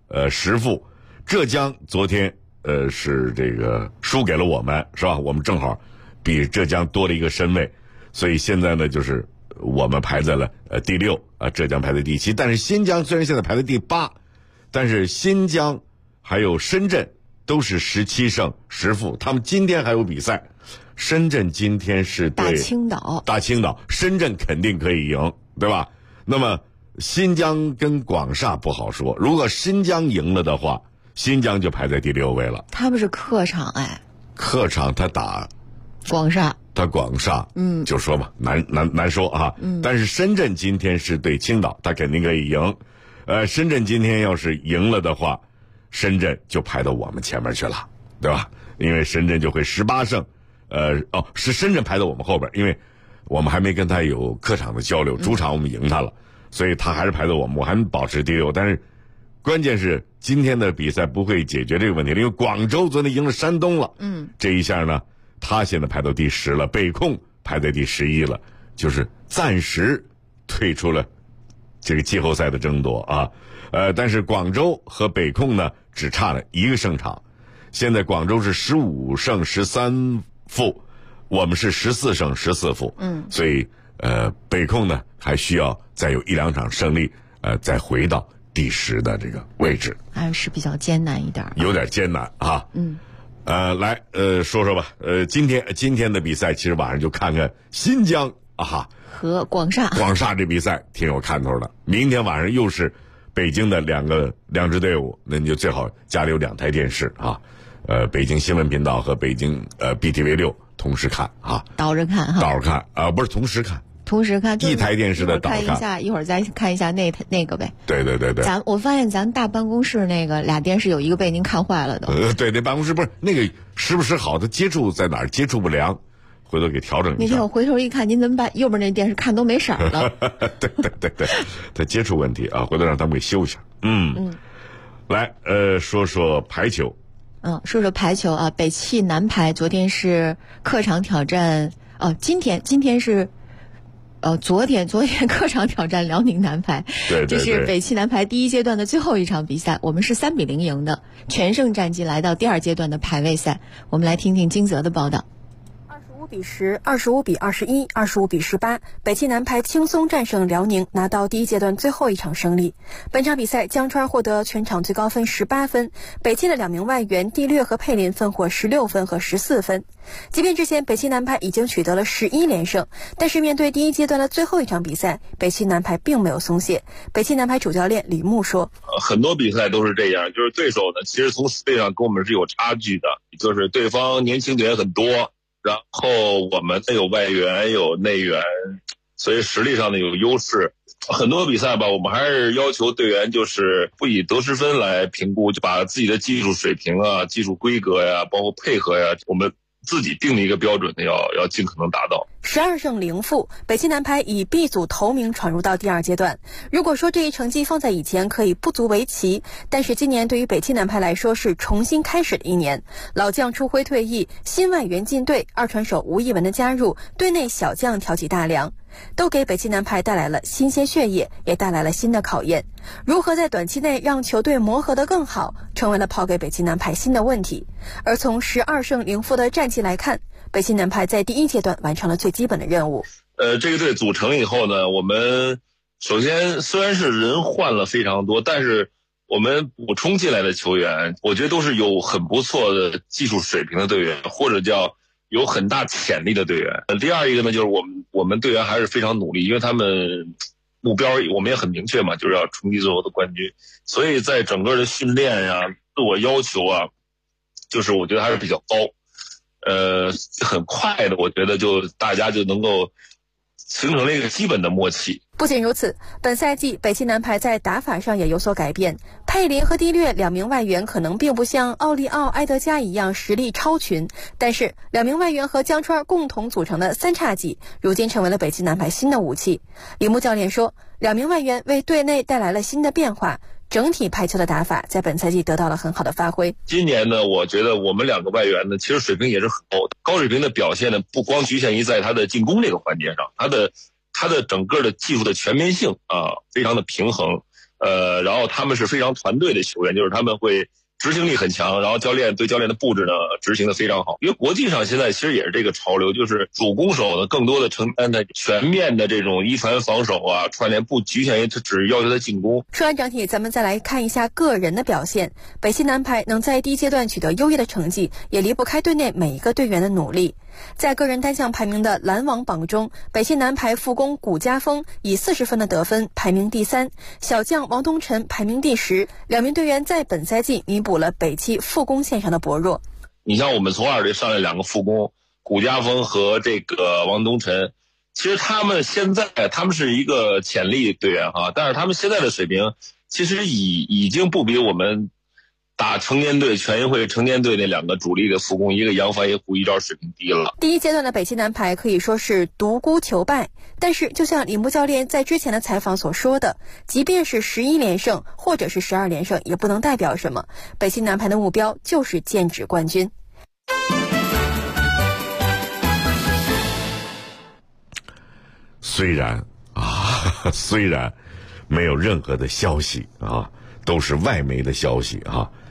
A: 10负，浙江昨天是这个输给了我们，是吧？我们正好比浙江多了一个身位，所以现在呢，就是我们排在了第6浙江排在第7。但是新疆虽然现在排在第8，但是新疆还有深圳都是17胜10负，他们今天还有比赛。深圳今天是对大青岛，深圳肯定可以赢，对吧？那么新疆跟广厦不好说，如果新疆赢了的话，新疆就排在第6位了。
F: 他们是客场
A: 客场他打
F: 广厦，
A: 就说嘛，难说啊。但是深圳今天是对青岛，他肯定可以赢。深圳今天要是赢了的话，深圳就排到我们前面去了，对吧？因为深圳就会18胜，是深圳排到我们后边，因为我们还没跟他有客场的交流，主场我们赢他了，所以他还是排到我们，我还保持第6。但是关键是今天的比赛不会解决这个问题，因为广州昨天赢了山东了，这一下呢，他现在排到第10了，北控排在第11了，就是暂时退出了这个季后赛的争夺啊。但是广州和北控呢只差了1个胜场， 现在广州是15胜13负，我们是14胜14负。所以北控呢还需要再有1、2场胜利，再回到第10的这个位置，
F: 还是比较艰难一点，
A: 有点艰难啊。来说说吧，今天的比赛，其实晚上就看看新疆
F: 和广
A: 厦这比赛挺有看头的。明天晚上又是北京的两支队伍，那你就最好家里有2台电视啊，北京新闻频道和北京BTV6同时看啊，
F: 倒着看
A: 不是同时看。
F: 同时看
A: 一台电视的倒
F: 看一会儿再看一下那个呗。
A: 对。
F: 我发现咱大办公室那个俩电视有一个被您看坏了的。
A: 对，那办公室不是那个时不时好的接触在哪儿接触不良，回头给调整一下。
F: 那天我回头一看，您怎么把右边那电视看都没色了？
A: 对，他接触问题啊，回头让他们给修一下。来说说排球。
F: 说说排球啊，北汽男排昨天是客场挑战今天是。昨天客场挑战辽宁男排，
A: 对，
F: 这是北汽男排第1阶段的最后一场比赛，我们是3-0赢的，全胜战绩来到第2阶段的排位赛。我们来听听金泽的报道。
V: 25-10、25-21、25-18，北汽男排轻松战胜辽宁，拿到第1阶段最后一场胜利。本场比赛，江川获得全场最高分18分，北汽的2名外援蒂略和佩林分获16分和14分。即便之前北汽男排已经取得了11连胜，但是面对第1阶段的最后一场比赛，北汽男排并没有松懈。北汽男排主教练李牧说：
C: 很多比赛都是这样，就是对手呢，其实从实力上跟我们是有差距的，就是对方年轻队员很多，然后我们有外援有内援，所以实力上呢有优势。很多比赛吧，我们还是要求队员就是不以得失分来评估，就把自己的技术水平啊、技术规格呀、包括配合呀，我们自己定的一个标准的要尽可能达到。
V: 12胜0负，北汽男排以 B 组头名闯入到第2阶段。如果说这一成绩放在以前可以不足为奇，但是今年对于北汽男排来说是重新开始的一年。老将出辉退役，新外援进队，二传手吴亦文的加入，队内小将挑起大梁，都给北汽男排带来了新鲜血液，也带来了新的考验。如何在短期内让球队磨合得更好，成为了抛给北汽男排新的问题。而从12胜0负的战绩来看，北汽男排在第1阶段完成了最基本的任务。
C: 这个队组成以后呢，我们首先虽然是人换了非常多，但是我们补充进来的球员，我觉得都是有很不错的技术水平的队员，或者叫有很大潜力的队员。第二一个呢，就是我们队员还是非常努力，因为他们目标我们也很明确嘛，就是要冲击最后的冠军。所以在整个的训练呀、自我要求啊，就是我觉得还是比较高。很快的，我觉得就大家就能够形成了一个基本的默契。
V: 不仅如此，本赛季北汽男排在打法上也有所改变。佩林和蒂略2名外援可能并不像奥利奥、埃德加一样实力超群，但是2名外援和江川共同组成的3叉戟，如今成为了北汽男排新的武器。李牧教练说，2名外援为队内带来了新的变化，整体排球的打法在本赛季得到了很好的发挥。
C: 今年呢，我觉得我们2个外援呢，其实水平也是很高的。高水平的表现呢，不光局限于在他的进攻这个环节上，他的整个的技术的全面性啊，非常的平衡。然后他们是非常团队的球员，就是他们会执行力很强，然后教练的布置呢执行的非常好。因为国际上现在其实也是这个潮流，就是主攻手呢更多的承担的全面的这种一传防守啊，串联，不局限于他只要求他进攻。
V: 说完整体，咱们再来看一下个人的表现。北汽男排能在第1阶段取得优异的成绩，也离不开队内每一个队员的努力。在个人单项排名的篮网榜中，北汽男排副攻古家峰以40分的得分排名第3，小将王东晨排名第10，2名队员在本赛季弥补了北汽副攻线上的薄弱。
C: 你像我们从2队上来2个副攻，古家峰和这个王东晨，其实他们是一个潜力队员哈，但是他们现在的水平其实已经不比我们打成年队全运会成年队那2个主力的副攻，一个杨帆一个胡一昭水平低了。
V: 第1阶段的北汽男排可以说是独孤求败，但是就像李牧教练在之前的采访所说的，即便是11连胜或者是12连胜也不能代表什么，北汽男排的目标就是剑指冠军。
A: 虽然没有任何的消息啊，都是外媒的消息啊，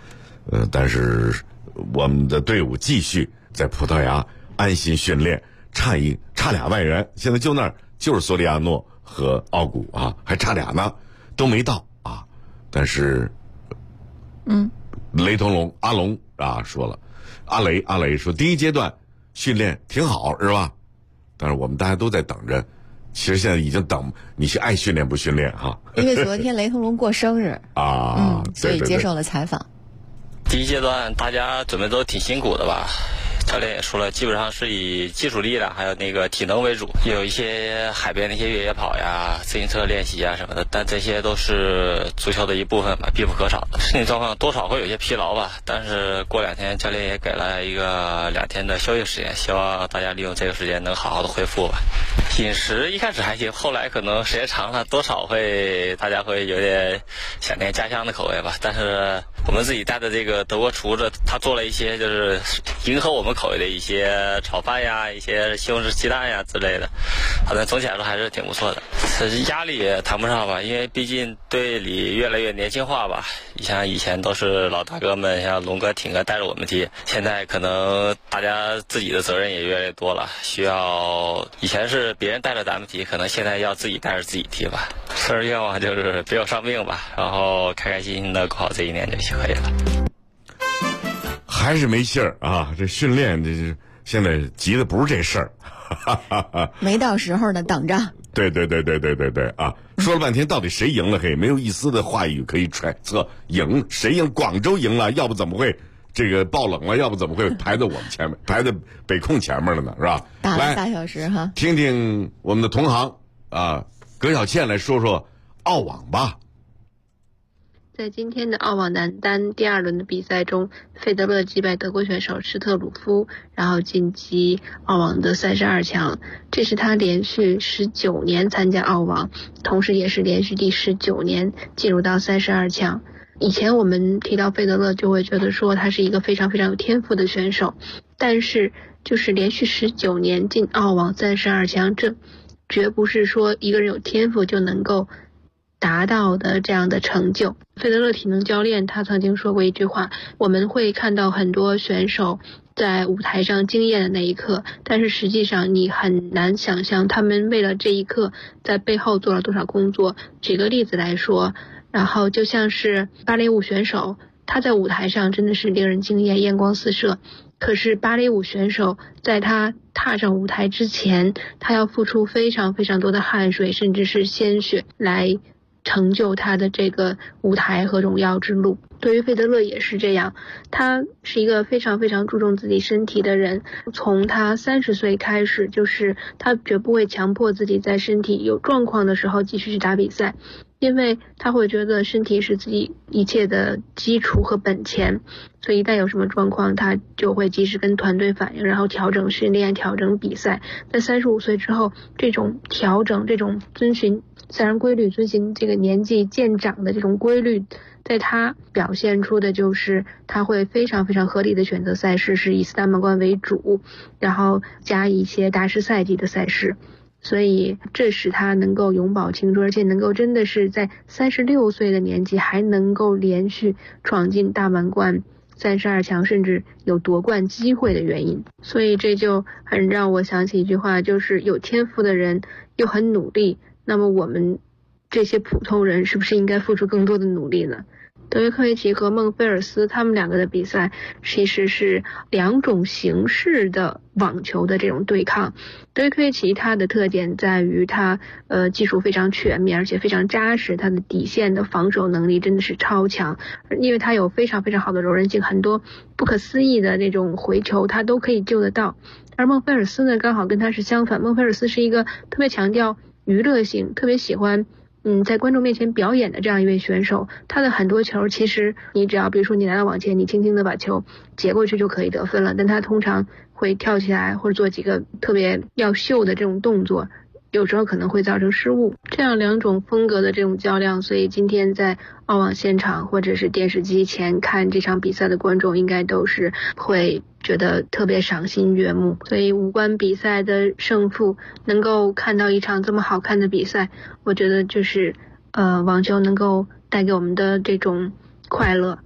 A: 但是我们的队伍继续在葡萄牙安心训练，差俩外援，现在就那儿就是索里亚诺和奥古啊，还差俩呢，都没到啊。但是，雷腾龙阿龙啊说了，阿雷说第一阶段训练挺好是吧？但是我们大家都在等着，其实现在已经等你是爱训练不训练哈。
F: 因为昨天雷腾龙过生日
A: 啊，
F: 所以接受了采访。
E: 第一阶段大家准备都挺辛苦的吧，教练也说了，基本上是以基础力量还有那个体能为主，有一些海边的一些越野跑呀、自行车练习啊什么的，但这些都是足球的一部分吧，必不可少的。身体状况多少会有些疲劳吧，但是过2天教练也给了一个2天的休息时间，希望大家利用这个时间能好好的恢复吧。饮食一开始还行，后来可能时间长了，多少大家会有点想念家乡的口味吧。但是我们自己带的这个德国厨子，他做了一些就是迎合我们口味的一些炒饭呀、一些西红柿鸡蛋呀之类的，好像总体来说还是挺不错的。压力也谈不上吧，因为毕竟队里越来越年轻化吧。像以前都是老大哥们，像龙哥、挺哥带着我们踢，现在可能大家自己的责任也越来越多了，需要以前是别人带着咱们踢，可能现在要自己带着自己踢吧。生日愿望就是别有伤病吧，然后开开心心的过好这一年就可以了。
A: 还是没信儿啊！这训练这是现在急的不是这事儿，
F: 没到时候呢，等着。
A: 对啊！说了半天，到底谁赢了？嘿，没有一丝的话语可以揣测。谁赢？广州赢了，要不怎么会这个爆冷了？要不怎么会排在我们前面，排在北控前面了呢？是吧？
F: 打了3小时哈。
A: 听听我们的同行啊，葛小倩来说说澳网吧。
G: 在今天的澳网男单第2轮的比赛中，费德勒击败德国选手施特鲁夫，然后晋级澳网的32强。这是他连续19年参加澳网，同时也是连续第19年进入到32强。以前我们提到费德勒就会觉得说他是一个非常非常有天赋的选手，但是就是连续19年进澳网32强，这绝不是说一个人有天赋就能够达到的这样的成就。费德勒体能教练他曾经说过一句话，我们会看到很多选手在舞台上惊艳的那一刻，但是实际上你很难想象他们为了这一刻在背后做了多少工作。举个例子来说，然后就像是芭蕾舞选手，他在舞台上真的是令人惊艳，艳光四射，可是芭蕾舞选手在他踏上舞台之前，他要付出非常非常多的汗水甚至是鲜血来成就他的这个舞台和荣耀之路。对于费德勒也是这样，他是一个非常非常注重自己身体的人，从他30岁开始，就是他绝不会强迫自己在身体有状况的时候继续去打比赛，因为他会觉得身体是自己一切的基础和本钱，所以一旦有什么状况，他就会及时跟团队反映，然后调整训练，调整比赛。在35岁之后，这种调整，这种遵循自然规律，遵循这个年纪渐长的这种规律，在他表现出的就是他会非常非常合理的选择赛事，是以斯丹曼冠为主，然后加一些大师赛级的赛事，所以这使他能够永葆青春，而且能够真的是在36岁的年纪还能够连续闯进大满贯32强，甚至有夺冠机会的原因。所以这就很让我想起一句话，就是有天赋的人又很努力，那么我们这些普通人是不是应该付出更多的努力呢？德约科维奇和孟菲尔斯他们2个的比赛其实是2种形式的网球的这种对抗。德约科维奇他的特点在于他技术非常全面，而且非常扎实，他的底线的防守能力真的是超强，因为他有非常非常好的柔韧性，很多不可思议的那种回球他都可以救得到。而孟菲尔斯呢刚好跟他是相反，孟菲尔斯是一个特别强调娱乐性，特别喜欢在观众面前表演的这样一位选手。他的很多球其实你只要比如说你来到网前，你轻轻的把球截过去就可以得分了，但他通常会跳起来或者做几个特别要秀的这种动作，有时候可能会造成失误。这样2种风格的这种较量，所以今天在澳网现场或者是电视机前看这场比赛的观众应该都是会觉得特别赏心悦目。所以无关比赛的胜负，能够看到一场这么好看的比赛，我觉得就是网球能够带给我们的这种快乐。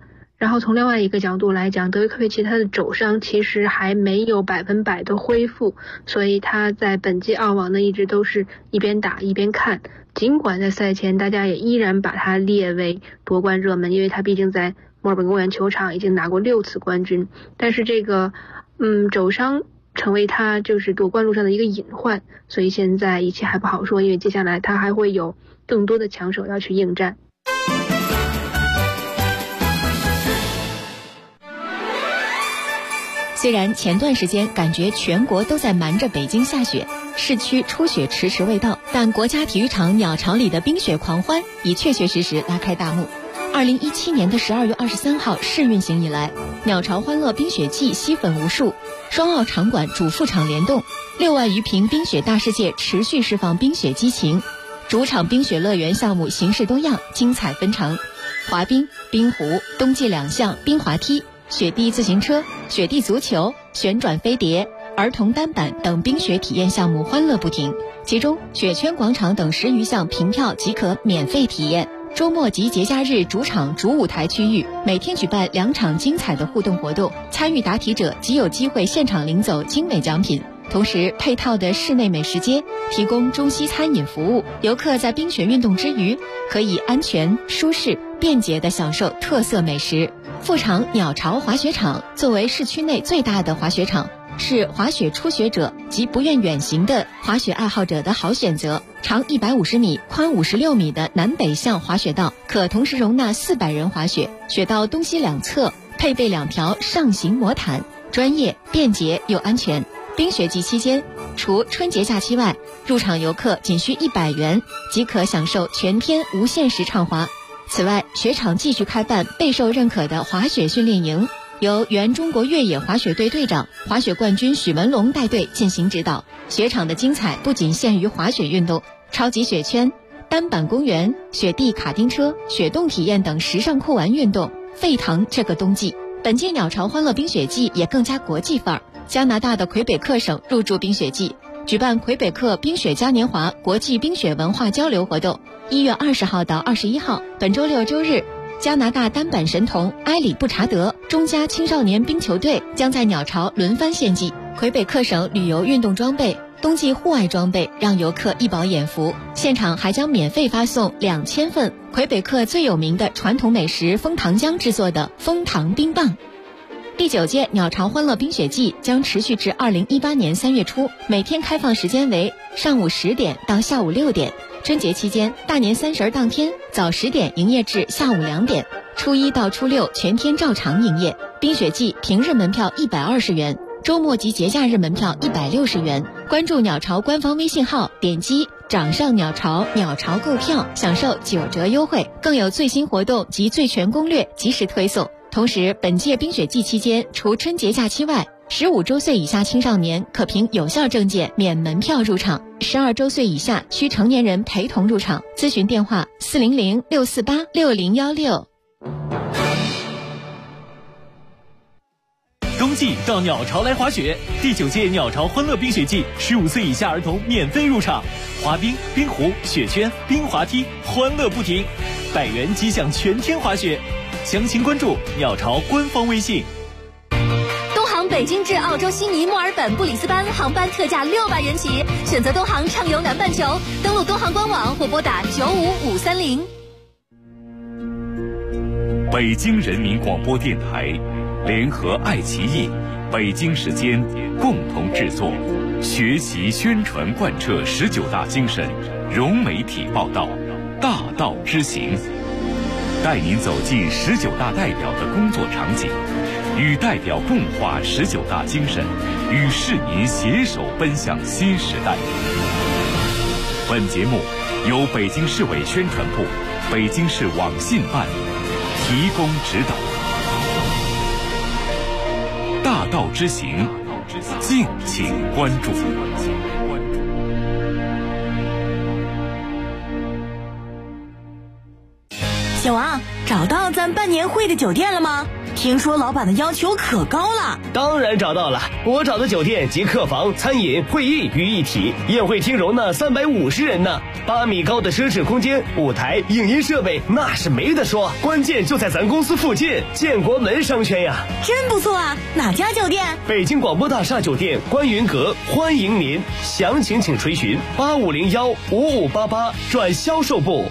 G: 然后从另外一个角度来讲，德约科维奇他的肘伤其实还没有100%的恢复，所以他在本届澳网呢一直都是一边打一边看。尽管在赛前大家也依然把他列为夺冠热门，因为他毕竟在墨尔本公园球场已经拿过6次冠军，但是这个肘伤成为他就是夺冠路上的一个隐患，所以现在一切还不好说，因为接下来他还会有更多的强手要去应战。
S: 虽然前段时间感觉全国都在瞒着北京下雪，市区初雪迟迟未到，但国家体育场鸟巢里的冰雪狂欢已确确实实拉开大幕。2017年的12月23号试运行以来，鸟巢欢乐冰雪季吸粉无数，双澳场馆主副场联动，6万余瓶冰雪大世界持续释放冰雪激情，主场冰雪乐园项目形式多样，精彩纷呈，滑冰、冰壶、冬季2项冰滑梯、雪地自行车、雪地足球、旋转飞碟、儿童单板等冰雪体验项目欢乐不停，其中雪圈广场等10余项凭票即可免费体验。周末及节假日主场主舞台区域每天举办2场精彩的互动活动，参与答题者即有机会现场领走精美奖品，同时配套的室内美食街提供中西餐饮服务，游客在冰雪运动之余可以安全、舒适、便捷地享受特色美食。副场鸟巢滑雪场作为市区内最大的滑雪场，是滑雪初学者及不愿远行的滑雪爱好者的好选择。长150米、宽56米的南北向滑雪道，可同时容纳400人滑雪。雪道东西两侧配备2条上行魔毯，专业、便捷又安全。冰雪季期间，除春节假期外，入场游客仅需100元即可享受全天无限时畅滑。此外，雪场继续开办备受认可的滑雪训练营，由原中国越野滑雪队队长、滑雪冠军许文龙带队进行指导。雪场的精彩不仅限于滑雪运动，超级雪圈、单板公园、雪地卡丁车、雪洞体验等时尚酷玩运动沸腾这个冬季。本届鸟巢欢乐冰雪季也更加国际范儿，加拿大的魁北克省入驻冰雪季，举办魁北克冰雪嘉年华国际冰雪文化交流活动。1月20号到21号，本周6周日，加拿大单板神童埃里布查德中加青少年冰球队将在鸟巢轮番献祭。魁北克省旅游运动装备、冬季户外装备让游客一饱眼福，现场还将免费发送2000份魁北克最有名的传统美食枫糖浆制作的枫糖冰棒。第9届鸟巢欢乐冰雪季将持续至2018年3月初，每天开放时间为上午10点到下午6点。春节期间，大年30当天早10点营业至下午2点，初1到初6全天照常营业。冰雪季平日门票120元，周末及节假日门票160元。关注鸟巢官方微信号，点击掌上鸟巢购票，享受9折优惠，更有最新活动及最全攻略及时推送。同时，本届冰雪季期间，除春节假期外，15周岁以下青少年可凭有效证件免门票入场，12周岁以下需成年人陪同入场。咨询电话400-648-6016。
D: 冬季到鸟巢来滑雪，第9届鸟巢欢乐冰雪季，15岁以下儿童免费入场，滑冰、冰壶、雪圈、冰滑梯，欢乐不停，100元即享全天滑雪。详情关注鸟巢官方微信。
S: 东航北京至澳洲悉尼、墨尔本、布里斯班航班特价600元起，选择东航畅游南半球，登录东航官网或拨打95530。
T: 北京人民广播电台联合爱奇艺、北京时间共同制作，学习宣传贯彻19大精神，融媒体报道，大道之行，带您走进19大代表的工作场景，与代表共话19大精神，与市民携手奔向新时代。本节目由北京市委宣传部、北京市网信办提供指导。大道之行，敬请关注。
H: 小王，找到咱办年会的酒店了吗？ 听说老板的要求可高了。
J: 当然找到了，我找的酒店集客房、餐饮、会议于一体，宴会厅容纳350人呢，8米高的奢侈空间，舞台、影音设备那是没得说，关键就在咱公司附近，建国门商圈呀。
H: 真不错啊，哪家酒店？
J: 北京广播大厦酒店观云阁，欢迎您，详情请垂询8501-5588转销售部。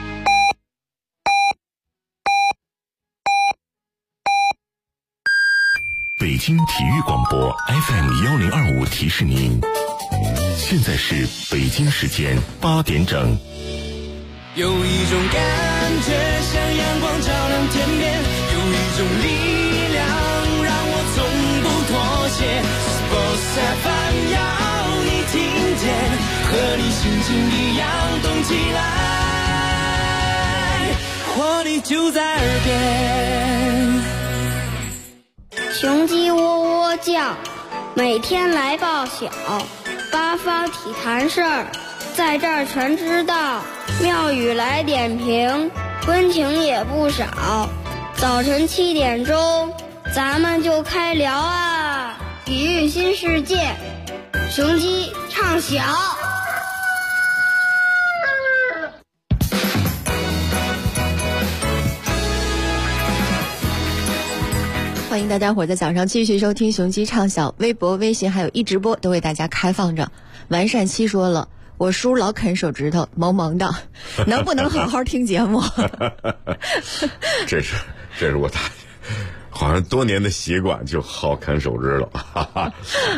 T: 北京体育广播 FM1025提示您，现在是北京时间8点整。
B: 有一种感觉像阳光照亮天边，有一种力量让我从不妥协。Sports FM 要你听见，和你心情一样动起来，活力就在耳边。
I: 雄鸡喔喔叫，每天来报晓，八方体坛事儿，在这儿全知道。庙宇来点评，温情也不少。早晨7点钟，咱们就开聊啊！体育新世界，雄鸡唱晓。
F: 欢迎大家伙在早上继续收听雄鸡畅晓，微博、微信还有一直播都为大家开放着。完善期说了，我叔老啃手指头，萌萌的，能不能好好听节目？
A: 这是我好像多年的习惯，就好啃手指头。哈哈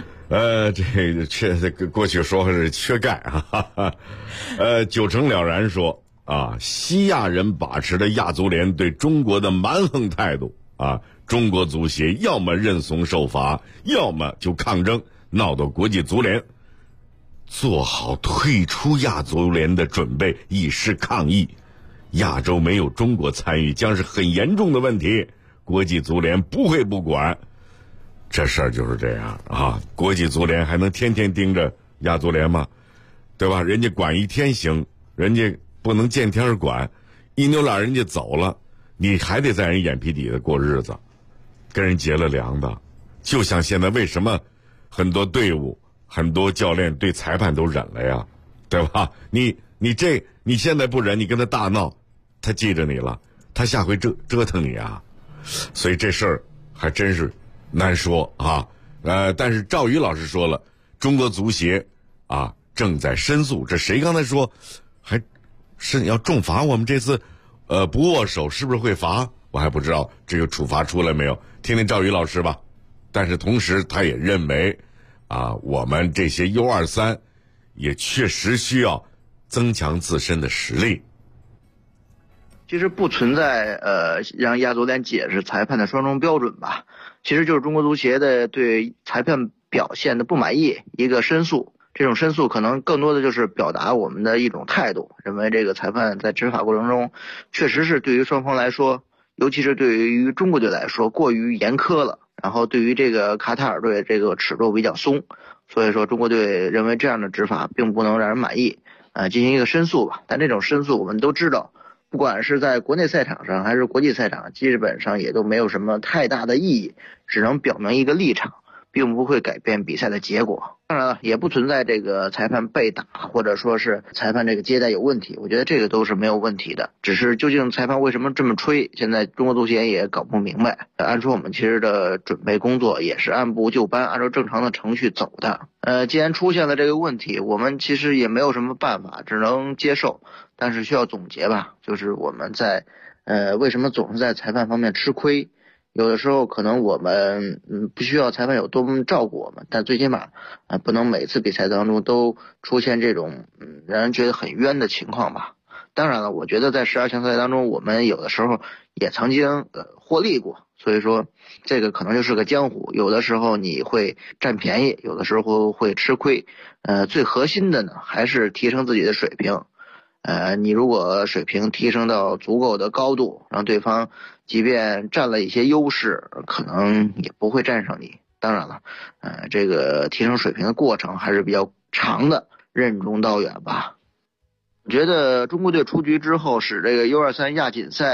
A: 这过去说是缺钙啊。九成了然说啊，西亚人把持的亚足联对中国的蛮横态度啊。中国足协要么认怂受罚，要么就抗争，闹到国际足联做好退出亚足联的准备，以示抗议。亚洲没有中国参与将是很严重的问题，国际足联不会不管。这事儿就是这样啊，国际足联还能天天盯着亚足联吗？对吧？人家管一天行，人家不能见天管，一扭脸人家走了，你还得在人眼皮底下过日子，跟人结了梁的。就像现在为什么很多队伍很多教练对裁判都忍了呀，对吧？你现在不忍，你跟他大闹，他记着你了，他下回折腾你啊。所以这事儿还真是难说啊。但是赵宇老师说了，中国足协啊正在申诉。这谁刚才说还是要重罚我们这次不握手是不是会罚？我还不知道这个处罚出来没有，听听赵宇老师吧。但是同时他也认为啊，我们这些 U23 也确实需要增强自身的实力。
K: 其实不存在让亚足联解释裁判的双重标准吧，其实就是中国足协的对裁判表现的不满意一个申诉。这种申诉可能更多的就是表达我们的一种态度，认为这个裁判在执法过程中确实是对于双方来说，尤其是对于中国队来说过于严苛了，然后对于这个卡塔尔队这个尺度比较松，所以说中国队认为这样的执法并不能让人满意，进行一个申诉吧。但这种申诉我们都知道，不管是在国内赛场上还是国际赛场，基本上也都没有什么太大的意义，只能表明一个立场，并不会改变比赛的结果。当然了，也不存在这个裁判被打或者说是裁判这个接待有问题，我觉得这个都是没有问题的，只是究竟裁判为什么这么吹，现在中国足协也搞不明白。按说我们其实的准备工作也是按部就班，按照正常的程序走的。既然出现了这个问题，我们其实也没有什么办法，只能接受，但是需要总结吧，就是我们在为什么总是在裁判方面吃亏。有的时候可能我们不需要裁判有多么照顾我们，但最起码不能每次比赛当中都出现这种让人觉得很冤的情况吧。当然了，我觉得在12强赛当中我们有的时候也曾经获利过，所以说这个可能就是个江湖，有的时候你会占便宜，有的时候会吃亏。最核心的呢还是提升自己的水平。你如果水平提升到足够的高度，让对方即便占了一些优势，可能也不会战胜你。当然了，这个提升水平的过程还是比较长的，任重道远吧。我觉得中国队出局之后，使这个 U23 亚锦赛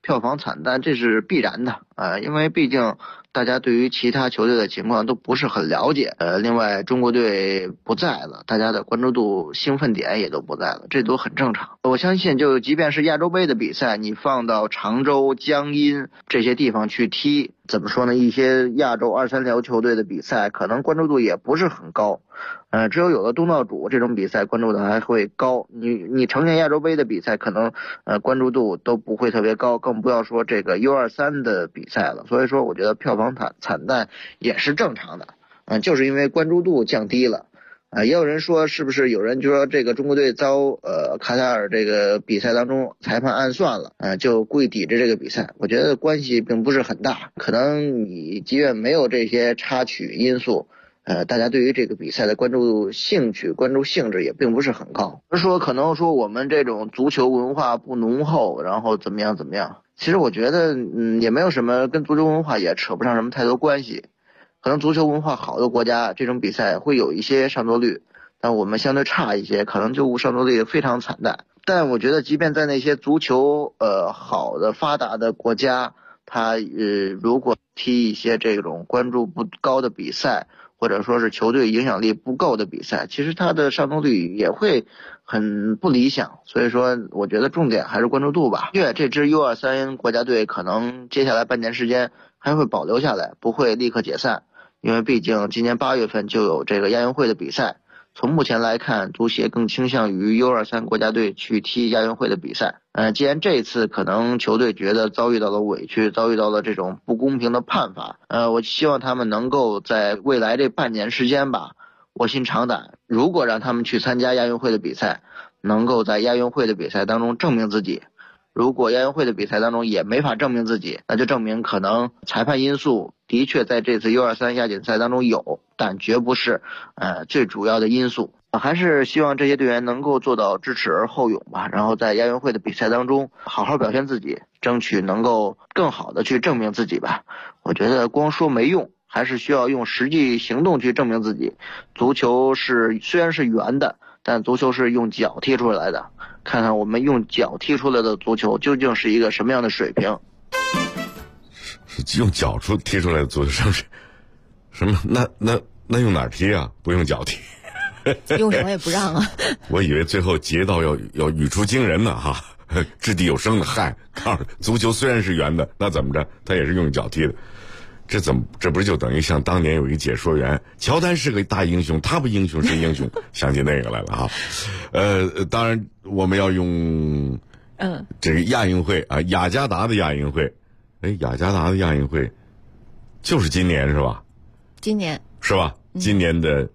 K: 票房惨淡，这是必然的因为毕竟大家对于其他球队的情况都不是很了解。另外中国队不在了，大家的关注度、兴奋点也都不在了，这都很正常。我相信就即便是亚洲杯的比赛，你放到常州、江阴这些地方去踢，怎么说呢，一些亚洲2、3流球队的比赛可能关注度也不是很高。只有了东道主这种比赛关注度还会高，你呈现亚洲杯的比赛可能关注度都不会特别高，更不要说这个 U23 的比赛了。所以说我觉得票房惨淡也是正常的，就是因为关注度降低了。也有人说是不是有人就说这个中国队遭卡塔尔这个比赛当中裁判暗算了就故意抵制这个比赛。我觉得关系并不是很大，可能你即便没有这些插曲因素，大家对于这个比赛的关注兴趣、关注性质也并不是很高。说可能说我们这种足球文化不浓厚，然后怎么样，其实我觉得也没有什么，跟足球文化也扯不上什么太多关系。可能足球文化好的国家，这种比赛会有一些上座率，但我们相对差一些，可能就上座率非常惨淡。但我觉得即便在那些足球好的发达的国家，他如果踢一些这种关注不高的比赛，或者说是球队影响力不够的比赛，其实他的上座率也会很不理想。所以说我觉得重点还是关注度吧。这支 U23 国家队可能接下来半年时间还会保留下来，不会立刻解散，因为毕竟今年8月份就有这个亚运会的比赛。从目前来看，足协更倾向于 U23 国家队去踢亚运会的比赛。既然这次可能球队觉得遭遇到了委屈，遭遇到了这种不公平的判罚，我希望他们能够在未来这半年时间吧，卧薪尝胆。如果让他们去参加亚运会的比赛，能够在亚运会的比赛当中证明自己。如果亚运会的比赛当中也没法证明自己，那就证明可能裁判因素的确在这次 U23 亚锦赛当中有，但绝不是最主要的因素。还是希望这些队员能够做到知耻而后勇吧，然后在亚运会的比赛当中好好表现自己，争取能够更好的去证明自己吧。我觉得光说没用，还是需要用实际行动去证明自己。足球虽然是圆的，但足球是用脚踢出来的，看看我们用脚踢出来的足球究竟是一个什么样的水平。
A: 是用脚踢出来的足球上是什么？那用哪儿踢啊？不用脚踢。
F: 用手也不让啊！
A: 我以为最后截到要语出惊人呢哈，掷地有声的嗨，告诉足球虽然是圆的，那怎么着？他也是用脚踢的，这不是就等于像当年有一个解说员，乔丹是个大英雄，他不英雄是英雄，想起那个来了哈。当然我们要用这个亚运会啊，雅加达的亚运会，雅加达的亚运会就是今年是吧？
F: 今年
A: 是吧？今年的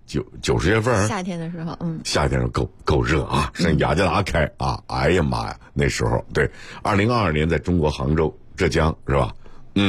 A: 90月份，
F: 夏天的时候，
A: 夏天够热啊，上雅加达开啊，哎呀妈呀，那时候对，2022年在中国杭州、浙江是吧？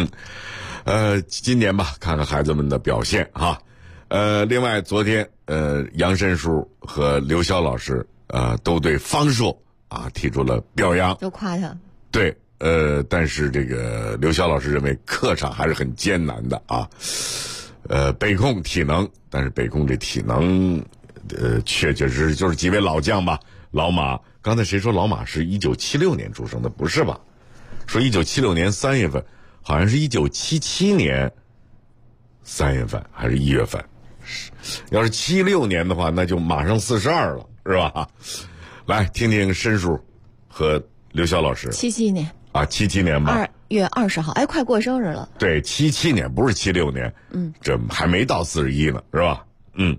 A: 今年吧，看看孩子们的表现哈。另外昨天杨申叔和刘潇老师都对方硕提出了表扬，
F: 都夸他。
A: 对，但是这个刘潇老师认为客场还是很艰难的啊。北控体能，但是北控这体能，确实就是几位老将吧。老马，刚才谁说老马是1976年出生的？不是吧？说1976年3月份，好像是1977年3月份还是1月份？要是76年的话，那就马上42了，是吧？来听听申叔和刘潇老师。
F: 77年
A: 啊，77年吧。
F: 2月20号，快过生日了。
A: 对，77年不是76年，这还没到41呢，是吧？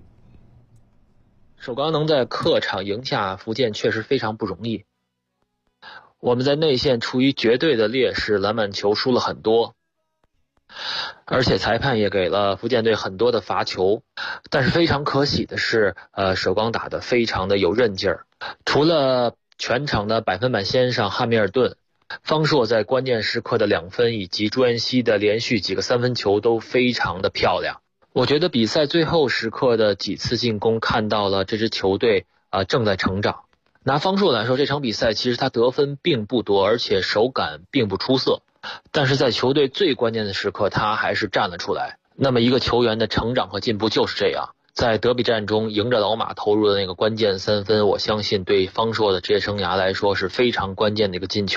M: 首钢能在客场赢下福建确实非常不容易。我们在内线处于绝对的劣势，篮板球输了很多，而且裁判也给了福建队很多的罚球。但是非常可喜的是，首钢打得非常的有韧劲儿，除了全场的百分板先生汉密尔顿，方硕在关键时刻的2分以及朱彦西的连续几个3分球都非常的漂亮。我觉得比赛最后时刻的几次进攻看到了这支球队正在成长。拿方硕来说，这场比赛其实他得分并不多，而且手感并不出色，但是在球队最关键的时刻他还是站了出来。那么一个球员的成长和进步就是这样，在德比战中迎着老马投入的那个关键3分，我相信对方硕的职业生涯来说是非常关键的一个进球。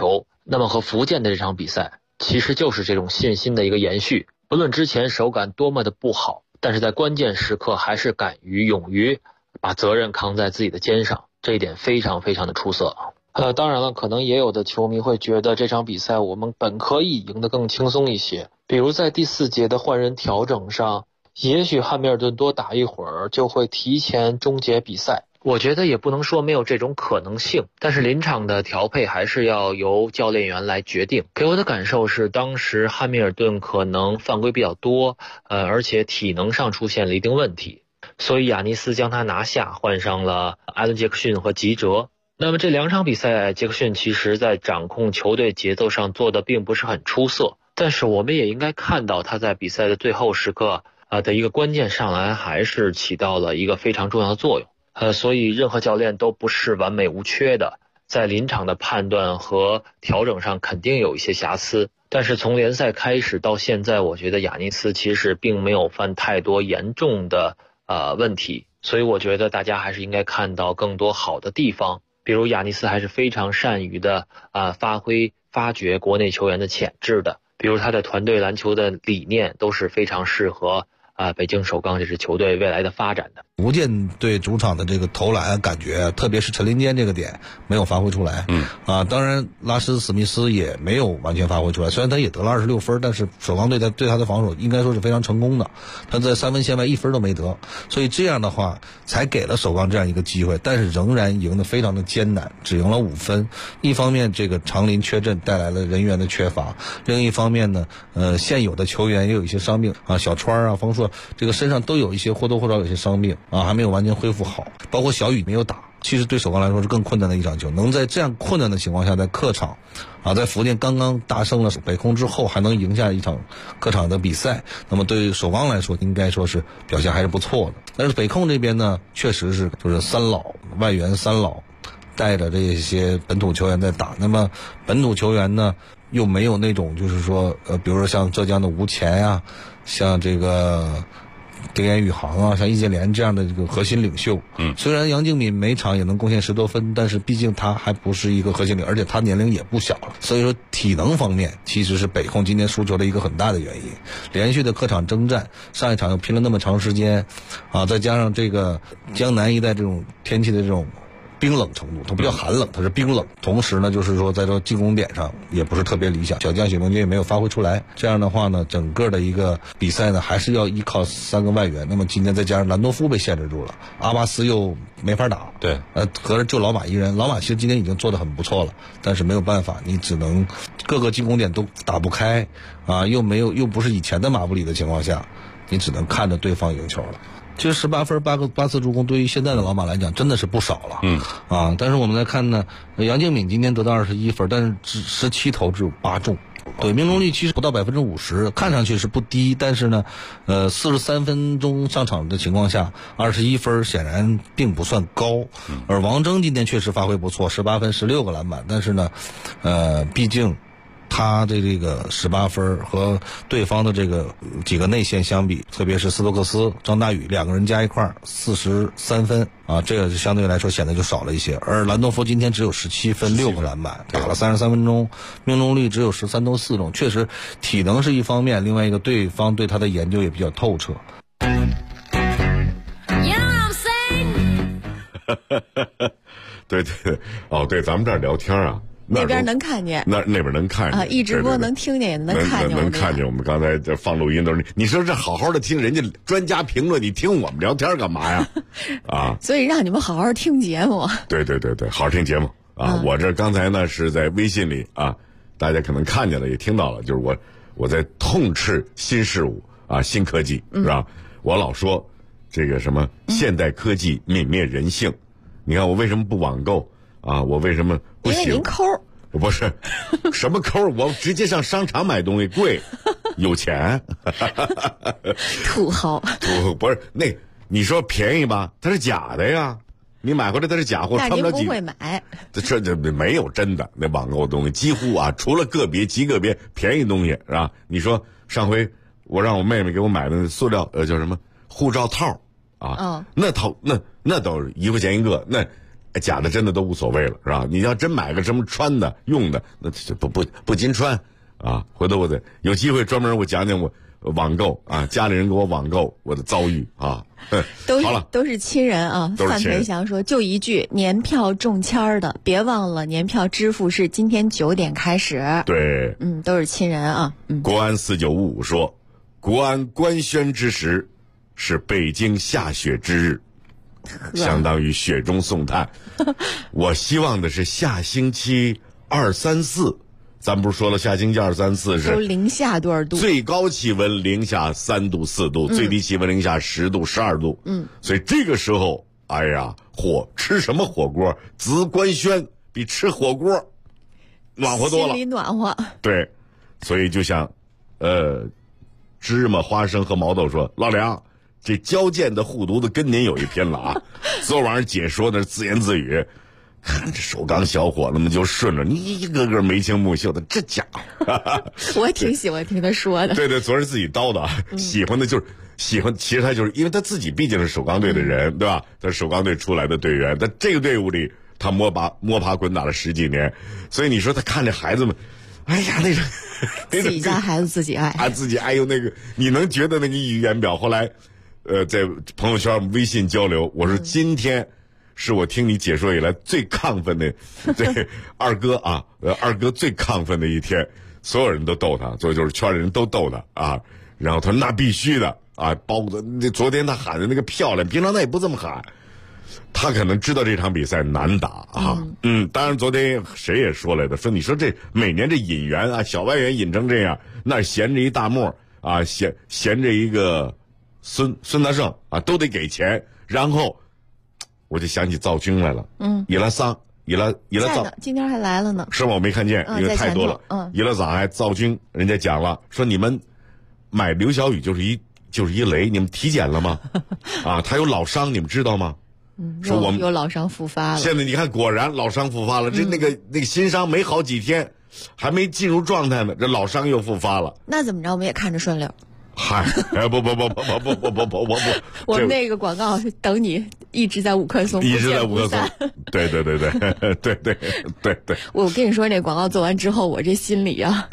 M: 那么和福建的这场比赛其实就是这种信心的一个延续。不论之前手感多么的不好，但是在关键时刻还是敢于勇于把责任扛在自己的肩上，这一点非常非常的出色。当然了，可能也有的球迷会觉得这场比赛我们本可以赢得更轻松一些，比如在第4节的换人调整上，也许汉密尔顿多打一会儿就会提前终结比赛。我觉得也不能说没有这种可能性，但是临场的调配还是要由教练员来决定。给我的感受是，当时汉密尔顿可能犯规比较多，而且体能上出现了一定问题，所以亚尼斯将他拿下，换上了艾伦·杰克逊和吉哲。那么这2场比赛，杰克逊其实在掌控球队节奏上做的并不是很出色，但是我们也应该看到他在比赛的最后时刻的一个关键上篮还是起到了一个非常重要的作用。所以任何教练都不是完美无缺的，在临场的判断和调整上肯定有一些瑕疵，但是从联赛开始到现在，我觉得亚尼斯其实并没有犯太多严重的问题，所以我觉得大家还是应该看到更多好的地方，比如亚尼斯还是非常善于的发掘国内球员的潜质的，比如他的团队篮球的理念都是非常适合北京首钢这支球队未来的发展的。
N: 福建队主场的这个投篮感觉，特别是陈林坚这个点没有发挥出来。当然拉什史密斯也没有完全发挥出来，虽然他也得了26分，但是首钢队对他的防守应该说是非常成功的，他在3分线外1分都没得，所以这样的话才给了首钢这样一个机会，但是仍然赢得非常的艰难，只赢了5分。一方面这个长林缺阵带来了人员的缺乏，另一方面呢现有的球员也有一些伤病小川方硕这个身上都有一些或多或少有些伤病还没有完全恢复好，包括小雨没有打，其实对首钢来说是更困难的一场球。能在这样困难的情况下，在客场在福建刚刚大胜了北控之后，还能赢下一场客场的比赛，那么对于首钢来说应该说是表现还是不错的。但是北控这边呢，确实是就是外援三老带着这些本土球员在打，那么本土球员呢又没有那种就是说比如说像浙江的吴前像这个丁彦雨航像易建联这样的这个核心领袖。虽然杨敬敏每场也能贡献10多分，但是毕竟他还不是一个核心领，而且他年龄也不小了，所以说体能方面其实是北控今年输球的一个很大的原因。连续的客场征战，上一场又拼了那么长时间再加上这个江南一带这种天气的这种冰冷程度，它不叫寒冷，它是冰冷。同时呢，就是说在这进攻点上也不是特别理想，小将许梦军也没有发挥出来。这样的话呢，整个的一个比赛呢，还是要依靠3个外援。那么今天再加上兰多夫被限制住了，阿巴斯又没法打，
A: 对，
N: 合着就老马一人。老马其实今天已经做得很不错了，但是没有办法，你只能各个进攻点都打不开又不是以前的马布里的情况下，你只能看着对方赢球了。其实18分8次助攻对于现在的老马来讲真的是不少了。但是我们来看呢，杨敬敏今天得到21分，但是17投只有8中，对，命中率其实不到50%，看上去是不低，但是呢43分钟上场的情况下21分显然并不算高。而王铮今天确实发挥不错，18分16个篮板，但是呢毕竟他的这个18分和对方的这个几个内线相比，特别是斯托克斯、张大宇2个人加一块43分这个相对来说显得就少了一些。而兰多夫今天只有17分6个篮板，打了33分钟，命中率只有13投4中，确实体能是一方面，另外一个对方对他的研究也比较透彻。
A: 对对，咱们这儿聊天
F: 那边能看见，
A: 那边能看见
F: 一直播能听见，也能看见，
A: 能看见。我们刚才这放录音都是你说这好好的听人家专家评论，你听我们聊天干嘛呀？
F: 所以让你们好好听节目。
A: 对，好好听节目我这刚才呢是在微信里大家可能看见了也听到了，就是我在痛斥新事物新科技是吧？我老说这个什么现代科技泯灭人性，你看我为什么不网购我为什么不喜欢？
F: 因为您抠，
A: 不是什么抠，我直接上商场买东西贵，有钱，
F: 土豪，
A: 不是那你说便宜吧，它是假的呀，你买回来它是假货，
F: 那您不会买，
A: 这没有真的那网购东西，几乎除了极个别便宜东西是吧？你说上回我让我妹妹给我买的塑料叫什么护照套那套那都是1块钱一个， 假的真的都无所谓了，是吧？你要真买个什么穿的用的，那就不禁穿啊。回头我得有机会专门我讲讲我网购啊，家里人给我网购我的遭遇啊。好了，
F: 都是亲人啊。范培祥说，就一句，年票中签的，别忘了年票支付是今天9点开始。
A: 对，
F: 都是亲人啊。
A: 国安4955说，国安官宣之时是北京下雪之日，相当于雪中送炭。我希望的是下星期2、3、4。咱不是说了，下星期2、3、4是
F: 都零下多少度？
A: 最高气温零下3度、4度，最低气温零下10度、12度。所以这个时候，哎呀，吃什么火锅？值官宣比吃火锅暖和多了，
F: 心里暖和。
A: 对，所以就像，芝麻、花生和毛豆说，老梁，这矫健的护犊子跟您有一拼了啊！昨晚上解说的自言自语。看这首钢小伙子们就顺着你一个个眉清目秀的，这家伙，
F: 我挺喜欢听他说的。
A: 对，昨儿自己叨叨，喜欢的就是喜欢，其实他就是因为他自己毕竟是首钢队的人，对吧？他是首钢队出来的队员，在这个队伍里他摸爬滚打了10几年，所以你说他看着孩子们，哎呀，那种
F: 自己家孩子自己爱
A: 啊，自己爱用那个，你能觉得那个语言表？后来，在朋友圈、微信交流，我说今天。是我听你解说以来最亢奋的，对二哥啊，二哥最亢奋的一天，所有人都逗他，所以就是圈里人都逗他啊。然后他说那必须的啊，包括那昨天他喊的那个漂亮，平常他也不这么喊，他可能知道这场比赛难打啊。当然昨天谁也说来的，说你说这每年这引援啊，小外援引成这样，那闲着一大漠啊，闲着一个孙大圣啊，都得给钱，然后。我就想起赵军来了，伊拉桑，伊拉赵，
F: 今天还来了呢，
A: 是吗？我没看见，因为太多了。伊拉桑还赵军，人家讲了，说你们买刘晓宇就是一雷，你们体检了吗？啊，他有老伤，你们知道吗？
F: 说我们有老伤复发了。
A: 现在你看，果然老伤复发了，这那个新伤没好几天，还没进入状态呢，这老伤又复发了。
F: 那怎么着？我们也看着顺溜。
A: 嗨，不，
F: 我们那个广告是等你一直在5棵松，
A: 一直在5棵松，对。
F: 我跟你说，那广告做完之后，我这心里啊，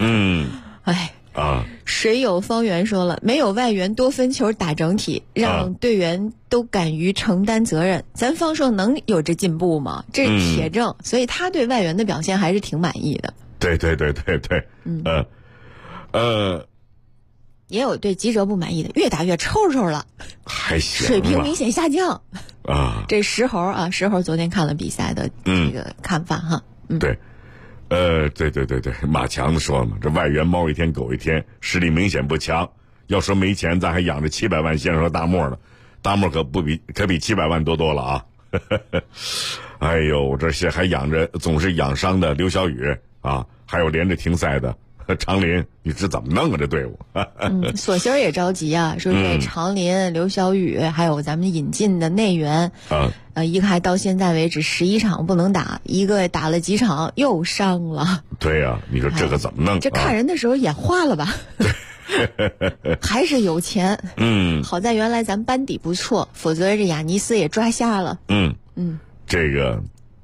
F: 水有方圆说了，没有外援多分球打整体，让队员都敢于承担责任。咱方硕能有这进步吗？这是铁证，所以他对外援的表现还是挺满意的。
A: 对，
F: 也有对吉哲不满意的，越打越抽了，
A: 还行，
F: 水平明显下降
A: 啊。
F: 这石猴昨天看了比赛的这个看法哈。
A: 对，对，马强说了嘛，这外援猫一天狗一天，实力明显不强。要说没钱，咱还养着700万先生和大漠呢，大漠可比700万多了啊。哎呦，这些还养着总是养伤的刘晓宇啊，还有连着停赛的。长林，你这怎么弄啊？这队伍，
F: 索性也着急啊，说这长林、刘晓宇，还有咱们引进的内援，一个还到现在为止11场不能打，一个打了几场又伤了。
A: 对呀，你说这个怎么弄？
F: 这看人的时候眼花了吧？还是有钱。好在原来咱班底不错，否则这亚尼斯也抓瞎了。
A: 这个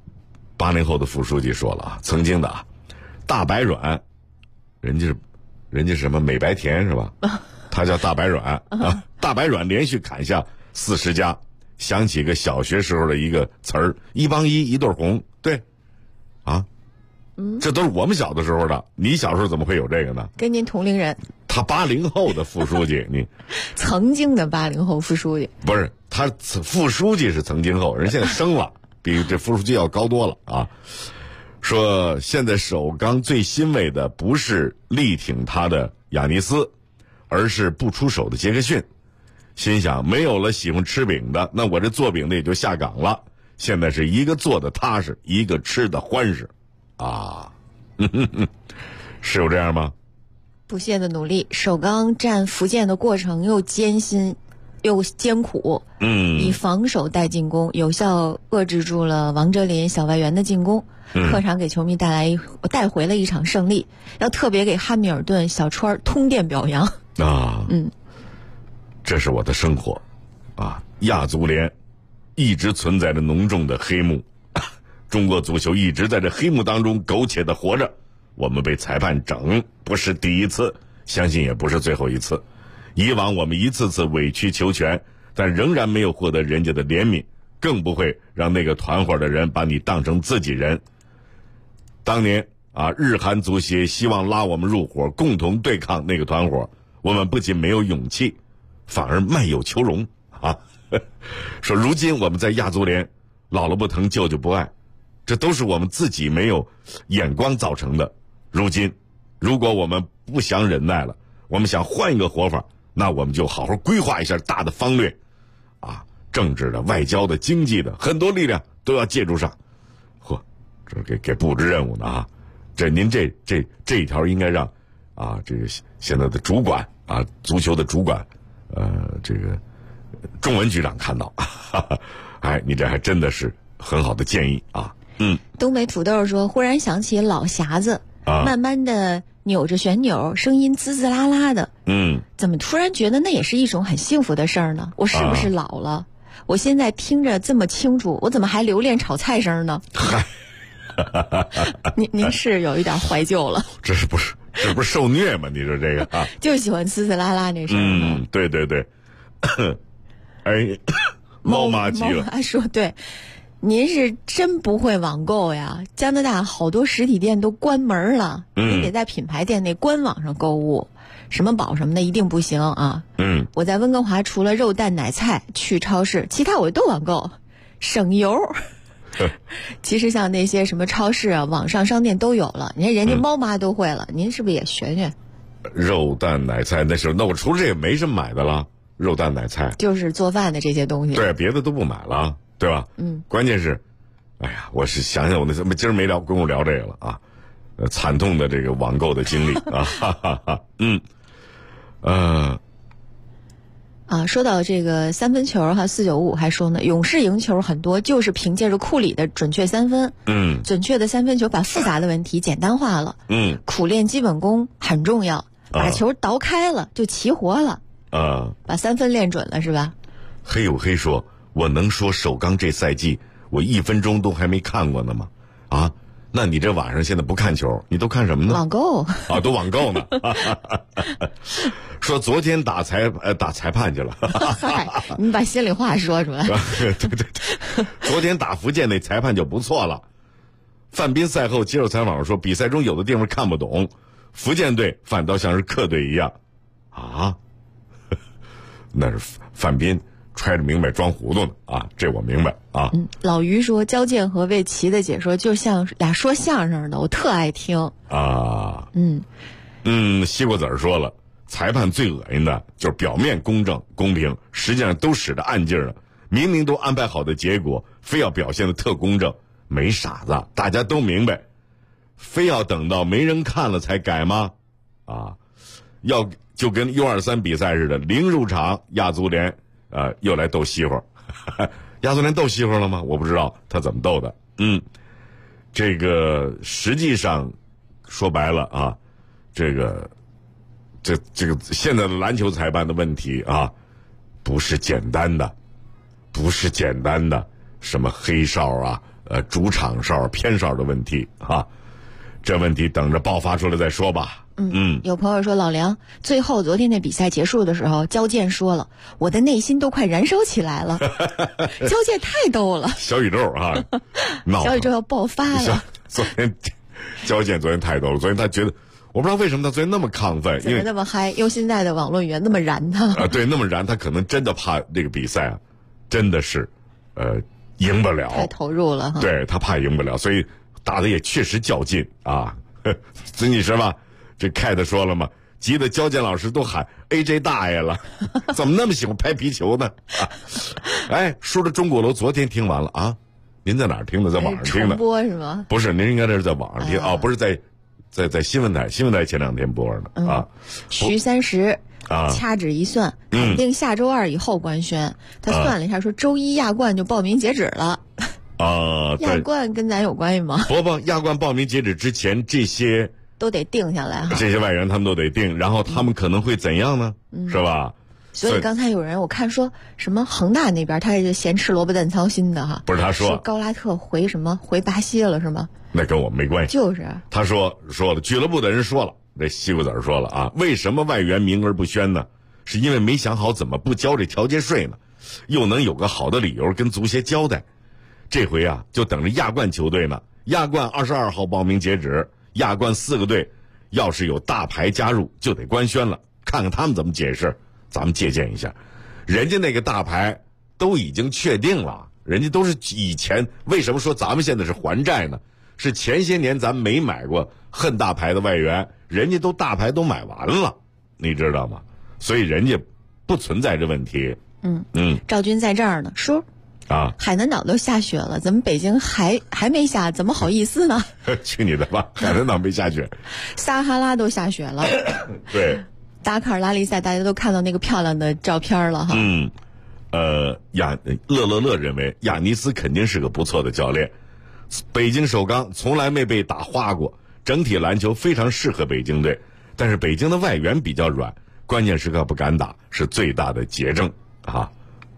A: 80后的副书记说了啊，曾经的大白软。人家是什么美白田是吧？他叫大白软啊，大白软连续砍下40家，想起个小学时候的一个词儿，1帮1，一对红，对，啊，这都是我们小的时候的，你小时候怎么会有这个呢？
F: 跟您同龄人。
A: 他80后的副书记，你
F: 曾经的80后副书记
A: 不是他副书记是曾经后，人现在升了，比这副书记要高多了啊。说现在首钢最欣慰的不是力挺他的亚尼斯，而是不出手的杰克逊。心想没有了喜欢吃饼的，那我这做饼的也就下岗了。现在是一个做的踏实，一个吃的欢实，啊，是有这样吗？
F: 不懈的努力，首钢占福建的过程又艰辛又艰苦，以防守带进攻，有效遏制住了王哲林小外援的进攻。客场给球迷带回了一场胜利，要特别给汉密尔顿小川通电表扬
A: 啊！这是我的生活啊！亚足联一直存在着浓重的黑幕， 中国足球一直在这黑幕当中苟且的活着。我们被裁判整不是第一次，相信也不是最后一次。以往我们一次次委曲求全，但仍然没有获得人家的怜悯，更不会让那个团伙的人把你当成自己人。当年日韩足协希望拉我们入伙，共同对抗那个团伙，我们不仅没有勇气，反而卖友求荣说如今我们在亚足联，姥姥不疼舅舅不爱，这都是我们自己没有眼光造成的。如今如果我们不想忍耐了，我们想换一个活法，那我们就好好规划一下大的方略政治的、外交的、经济的，很多力量都要借助上。这给布置任务呢这您这一条应该让这个现在的主管足球的主管这个仲文局长看到你这还真的是很好的建议
F: 东北土豆说，忽然想起老匣子慢慢的扭着旋钮，声音滋滋啦啦的怎么突然觉得那也是一种很幸福的事儿呢？我是不是老了我现在听着这么清楚，我怎么还留恋炒菜声呢？您是有一点怀旧了。
A: 这不是受虐吗？你说这个
F: 就喜欢滋滋啦啦那声
A: 对对对猫妈急了
F: 说对，您是真不会网购呀，加拿大好多实体店都关门了您得在品牌店内官网上购物，什么宝什么的一定不行我在温哥华除了肉蛋奶菜去超市，其他我都网购，省油其实像那些什么超市网上商店都有了，你看人家猫妈都会了您是不是也学学？
A: 肉蛋奶菜那时候，那我除了这也没什么买的了，肉蛋奶菜
F: 就是做饭的这些东西，
A: 对，别的都不买了，对吧？关键是我是想想我今儿没聊跟我聊这个了惨痛的这个网购的经历
F: 说到这个三分球4955还说呢，勇士赢球很多就是凭借着库里的准确三分准确的三分球把复杂的问题简单化了苦练基本功很重要把球倒开了就齐活了把三分练准了是吧？
A: 黑有黑说，我能说首钢这赛季我1分钟都还没看过呢吗？那你这晚上现在不看球，你都看什么呢？
F: 网购
A: 都网购呢说昨天打裁判去了
F: 你把心里话说出来
A: 对，昨天打福建那裁判就不错了。范斌赛后接受采访说，比赛中有的地方看不懂，福建队反倒像是客队一样那是范斌揣着明白装糊涂呢这我明白
F: 老于说，焦健和魏琪的解说就像俩说相声的，我特爱听
A: 西瓜子儿说了，裁判最恶心的就是表面公正公平，实际上都使着暗劲儿了，明明都安排好的结果，非要表现的特公正，没傻子，大家都明白，非要等到没人看了才改吗？要就跟 U23 比赛似的，零入场，亚足联又来斗西活亚足联斗西活了吗？我不知道他怎么斗的这个实际上说白了这个现在的篮球裁判的问题不是简单的，什么黑哨主场哨偏哨的问题这问题等着爆发出来再说吧。
F: 有朋友说，老梁，最后昨天那比赛结束的时候，焦健说了，我的内心都快燃烧起来了焦健太逗了，
A: 小宇宙
F: 小宇宙要爆发了
A: 焦健昨天太逗了，昨天他觉得，我不知道为什么他昨天那么亢奋，
F: 怎么那么嗨，用现在的网络语言那么燃他
A: 对，那么燃，他可能真的怕这个比赛真的是赢不了，
F: 太投入了
A: 对，他怕赢不了，所以打的也确实较劲所以你是吧，这凯特说了嘛，急得焦健老师都喊 AJ 大爷了怎么那么喜欢拍皮球呢说的钟鼓楼昨天听完了您在哪儿听的？在网上听的
F: 重播是吗？
A: 不是，您应该这是在网上听不是在新闻台前2天播的
F: 徐30掐指一算，肯定下周2以后官宣他算了一下说周1亚冠就报名截止了亚冠跟咱有关系吗？
A: 不，亚冠报名截止之前这些
F: 都得定下来
A: 这些外援他们都得定，然后他们可能会怎样呢？是吧？
F: 所以刚才有人我看说什么恒大那边他也嫌吃萝卜淡操心的哈，
A: 不是他说
F: 高拉特回巴西了是吗？
A: 那跟我没关系。
F: 就是
A: 他说了，俱乐部的人说了，这西瓜子说了啊，为什么外援名额不宣呢？是因为没想好怎么不交这调节税呢，又能有个好的理由跟足协交代。这回啊，就等着亚冠球队呢。亚冠22号报名截止，亚冠4个队要是有大牌加入，就得官宣了。看看他们怎么解释，咱们借鉴一下。人家那个大牌都已经确定了，人家都是以前，为什么说咱们现在是还债呢？是前些年咱没买过恨大牌的外援，人家都大牌都买完了，你知道吗？所以人家不存在这问题。
F: 赵军在这儿呢，叔
A: 啊，
F: 海南岛都下雪了，咱们北京还没下，怎么好意思呢？
A: 去你的吧，海南岛没下雪，
F: 撒哈拉都下雪了。
A: 对，
F: 达喀尔拉力赛大家都看到那个漂亮的照片了哈。
A: 乐认为亚尼斯肯定是个不错的教练。北京首钢从来没被打花过，整体篮球非常适合北京队，但是北京的外援比较软，关键时刻不敢打是最大的结症啊。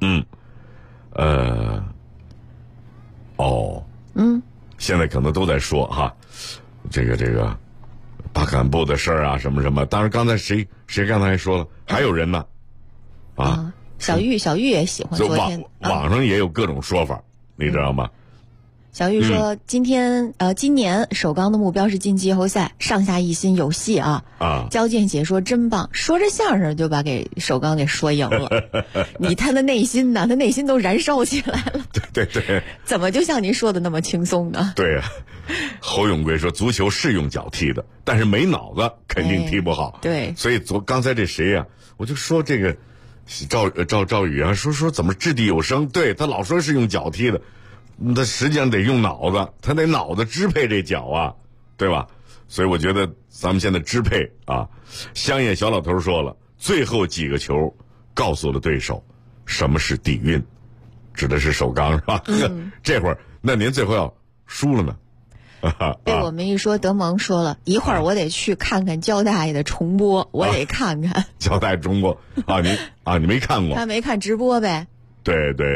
A: 现在可能都在说哈，这个巴坎布的事儿啊，什么什么。当然刚才谁刚才还说了，还有人呢，
F: 小玉也喜欢昨天
A: 网上也有各种说法，你知道吗？
F: 小玉说，今年首钢的目标是进季后赛，上下一心有戏啊！焦健解说真棒，说着相声就把首钢给说赢了。他的内心呢？他内心都燃烧起来了。
A: 对，
F: 怎么就像您说的那么轻松呢？
A: 对啊，侯永贵说，足球是用脚踢的，但是没脑子肯定踢不好。
F: 对，
A: 所以刚才这谁呀？我就说这个赵宇啊，说怎么掷地有声？对他老说是用脚踢的。他实际上得用脑子，他得脑子支配这脚啊，对吧？所以我觉得咱们现在支配啊。香叶小老头说了，最后几个球告诉了对手什么是底蕴，指的是首钢是吧？这会儿那您最后要输了呢？
F: 被我们一说，德蒙说了一会儿我得去看看焦大爷的重播，我得看看
A: 焦大爷重播啊，你没看过？
F: 他没看直播呗？
A: 对，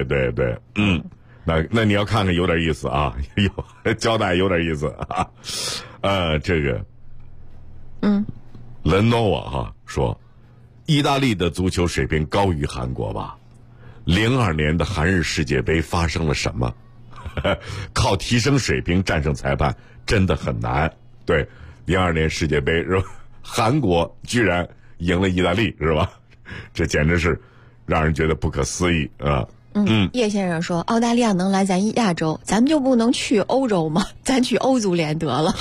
A: 那你要看看有点意思啊，交代有点意思啊。这个伦诺瓦说，意大利的足球水平高于韩国吧？02年的韩日世界杯发生了什么？靠提升水平战胜裁判真的很难。对，02年世界杯是吧？韩国居然赢了意大利是吧？这简直是让人觉得不可思议啊。
F: 叶先生说，澳大利亚能来咱亚洲，咱们就不能去欧洲吗？咱去欧足联得了。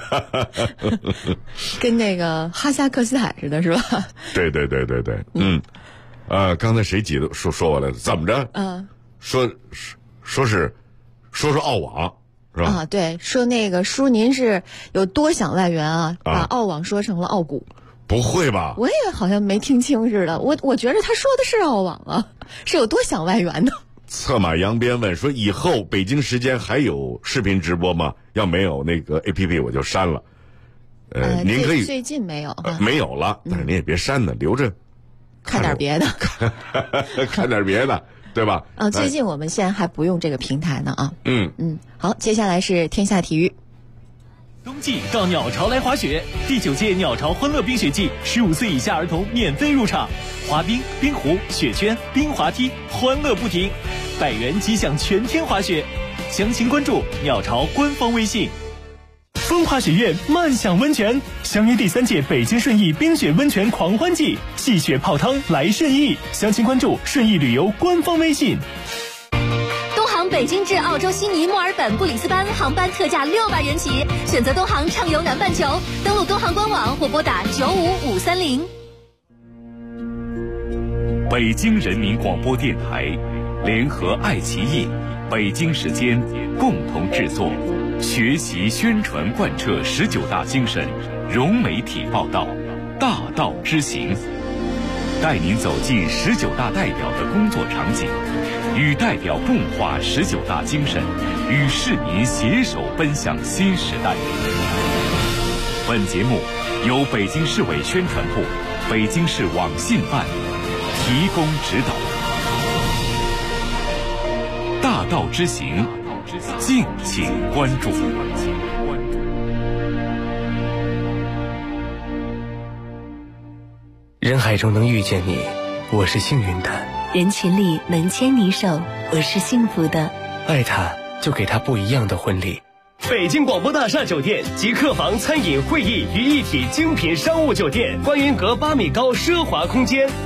F: 跟那个哈萨克斯坦似的，是吧？
A: 对。刚才谁挤的说我来了？怎么着？说澳网是吧？
F: 啊，对，说那个叔您是有多想外援啊？把澳网说成了澳股。
A: 不会吧？
F: 我也好像没听清似的。我觉得他说的是澳网啊，是有多想外援呢？
A: 策马扬鞭问说，以后北京时间还有视频直播吗？要没有那个 APP 我就删了。您可以
F: 最近没有
A: 没有了，但是您也别删呢，留着
F: 看点别的，
A: 看点别的，对吧？
F: 最近我们现在还不用这个平台呢啊。好，接下来是天下体育。
D: 冬季到鸟巢来滑雪，第9届鸟巢欢乐冰雪季，15岁以下儿童免费入场，滑冰、冰壶、雪圈、冰滑梯，欢乐不停，100元即享全天滑雪。详情关注鸟巢官方微信。风华雪苑慢享温泉，相约第3届北京顺义冰雪温泉狂欢季，戏雪泡汤来顺义。详情关注顺义旅游官方微信。
S: 北京至澳洲悉尼、墨尔本、布里斯班航班特价600元起，选择东航畅游南半球，登录东航官网或拨打95530。
T: 北京人民广播电台联合爱奇艺、北京时间共同制作，学习宣传贯彻19大精神，融媒体报道，大道之行，带您走进19大代表的工作场景，与代表共话19大精神，与市民携手奔向新时代。本节目由北京市委宣传部、北京市网信办提供指导。大道之行，敬请关注。
O: 人海中能遇见你，我是幸运的；
P: 人群里能牵你手，我是幸福的。
O: 爱他，就给他不一样的婚礼。
J: 北京广播大厦酒店集客房、餐饮、会议于一体精品商务酒店，观云阁8米高奢华空间。